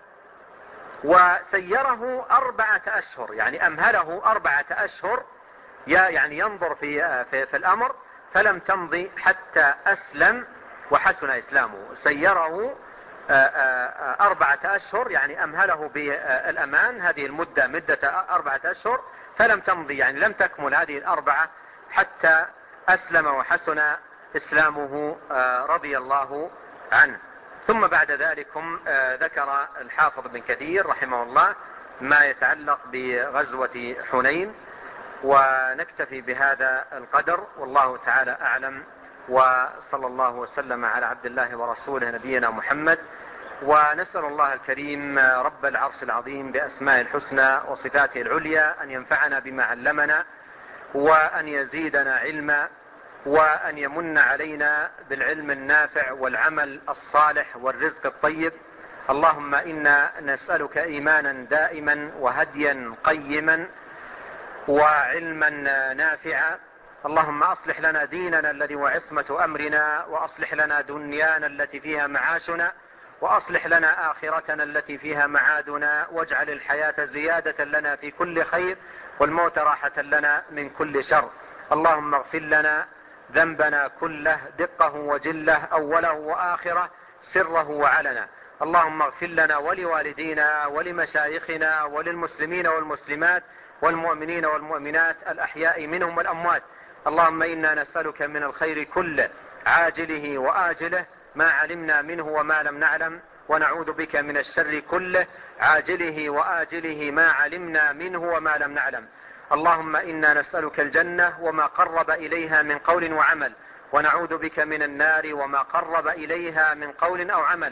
وسيره 4 أشهر، يعني أمهله 4 أشهر، يعني ينظر في الأمر، فلم تمضي حتى أسلم وحسن إسلامه. سيره 4 أشهر، يعني أمهله بالأمان، هذه مدة 4 أشهر، فلم تمضي، يعني لم تكمل هذه 4 حتى أسلم وحسن إسلامه رضي الله عنه. ثم بعد ذلك ذكر الحافظ بن كثير رحمه الله ما يتعلق بغزوة حنين، ونكتفي بهذا القدر، والله تعالى أعلم، وصلى الله وسلم على عبد الله ورسوله نبينا محمد. ونسأل الله الكريم رب العرش العظيم بأسماء الحسنى وصفاته العليا أن ينفعنا بما علمنا، وأن يزيدنا علما، وأن يمن علينا بالعلم النافع والعمل الصالح والرزق الطيب. اللهم إنا نسألك إيمانا دائما وهديا قيما وعلما نافعا. اللهم أصلح لنا ديننا الذي هو عصمة أمرنا، وأصلح لنا دنيانا التي فيها معاشنا، وأصلح لنا آخرتنا التي فيها معادنا، واجعل الحياة زيادة لنا في كل خير، والموت راحة لنا من كل شر. اللهم اغفر لنا ذنبنا كله، دقه وجله، أوله وآخره، سره وعلنا. اللهم اغفر لنا ولوالدينا ولمشايخنا وللمسلمين والمسلمات والمؤمنين والمؤمنات الأحياء منهم والأموات. اللهم إنا نسألك من الخير كله عاجله وآجله ما علمنا منه وما لم نعلم، ونعوذ بك من الشر كله عاجله وآجله ما علمنا منه وما لم نعلم. اللهم إنا نسألك الجنة وما قرب إليها من قول وعمل، ونعوذ بك من النار وما قرب إليها من قول أو عمل.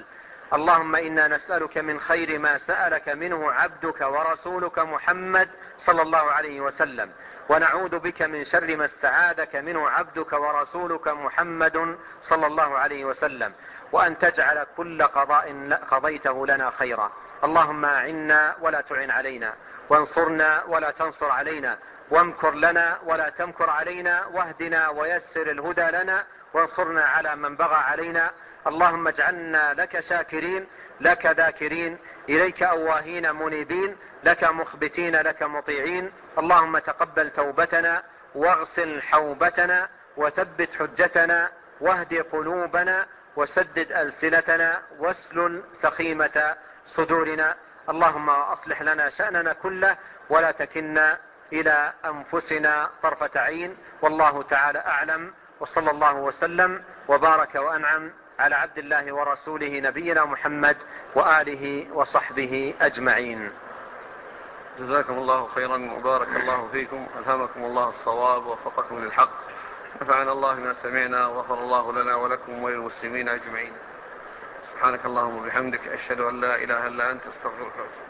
اللهم إنا نسألك من خير ما سألك منه عبدك ورسولك محمد صلى الله عليه وسلم، ونعوذ بك من شر ما استعاذك منه عبدك ورسولك محمد صلى الله عليه وسلم، وأن تجعل كل قضاء قضيته لنا خيرا. اللهم أعنا ولا تعن علينا، وانصرنا ولا تنصر علينا، وامكر لنا ولا تمكر علينا، واهدنا ويسر الهدى لنا، وانصرنا على من بغى علينا. اللهم اجعلنا لك شاكرين، لك ذاكرين، إليك أواهين منيبين، لك مخبتين، لك مطيعين. اللهم تقبل توبتنا، واغسل حوبتنا، وثبت حجتنا، واهد قلوبنا، وسدد ألسنتنا، واسلل سخيمة صدورنا. اللهم أصلح لنا شأننا كله، ولا تكلنا إلى أنفسنا طرفة عين. والله تعالى أعلم، وصلى الله وسلم وبارك وأنعم على عبد الله ورسوله نبينا محمد وآله وصحبه أجمعين. جزاكم الله خيرا وبارك الله فيكم، ألهمكم الله الصواب ووفقكم للحق، نفعنا الله ما سمعنا، وغفر الله لنا ولكم وللمسلمين أجمعين. سبحانك اللهم وبحمدك، أشهد أن لا إله إلا أنت، استغفرك.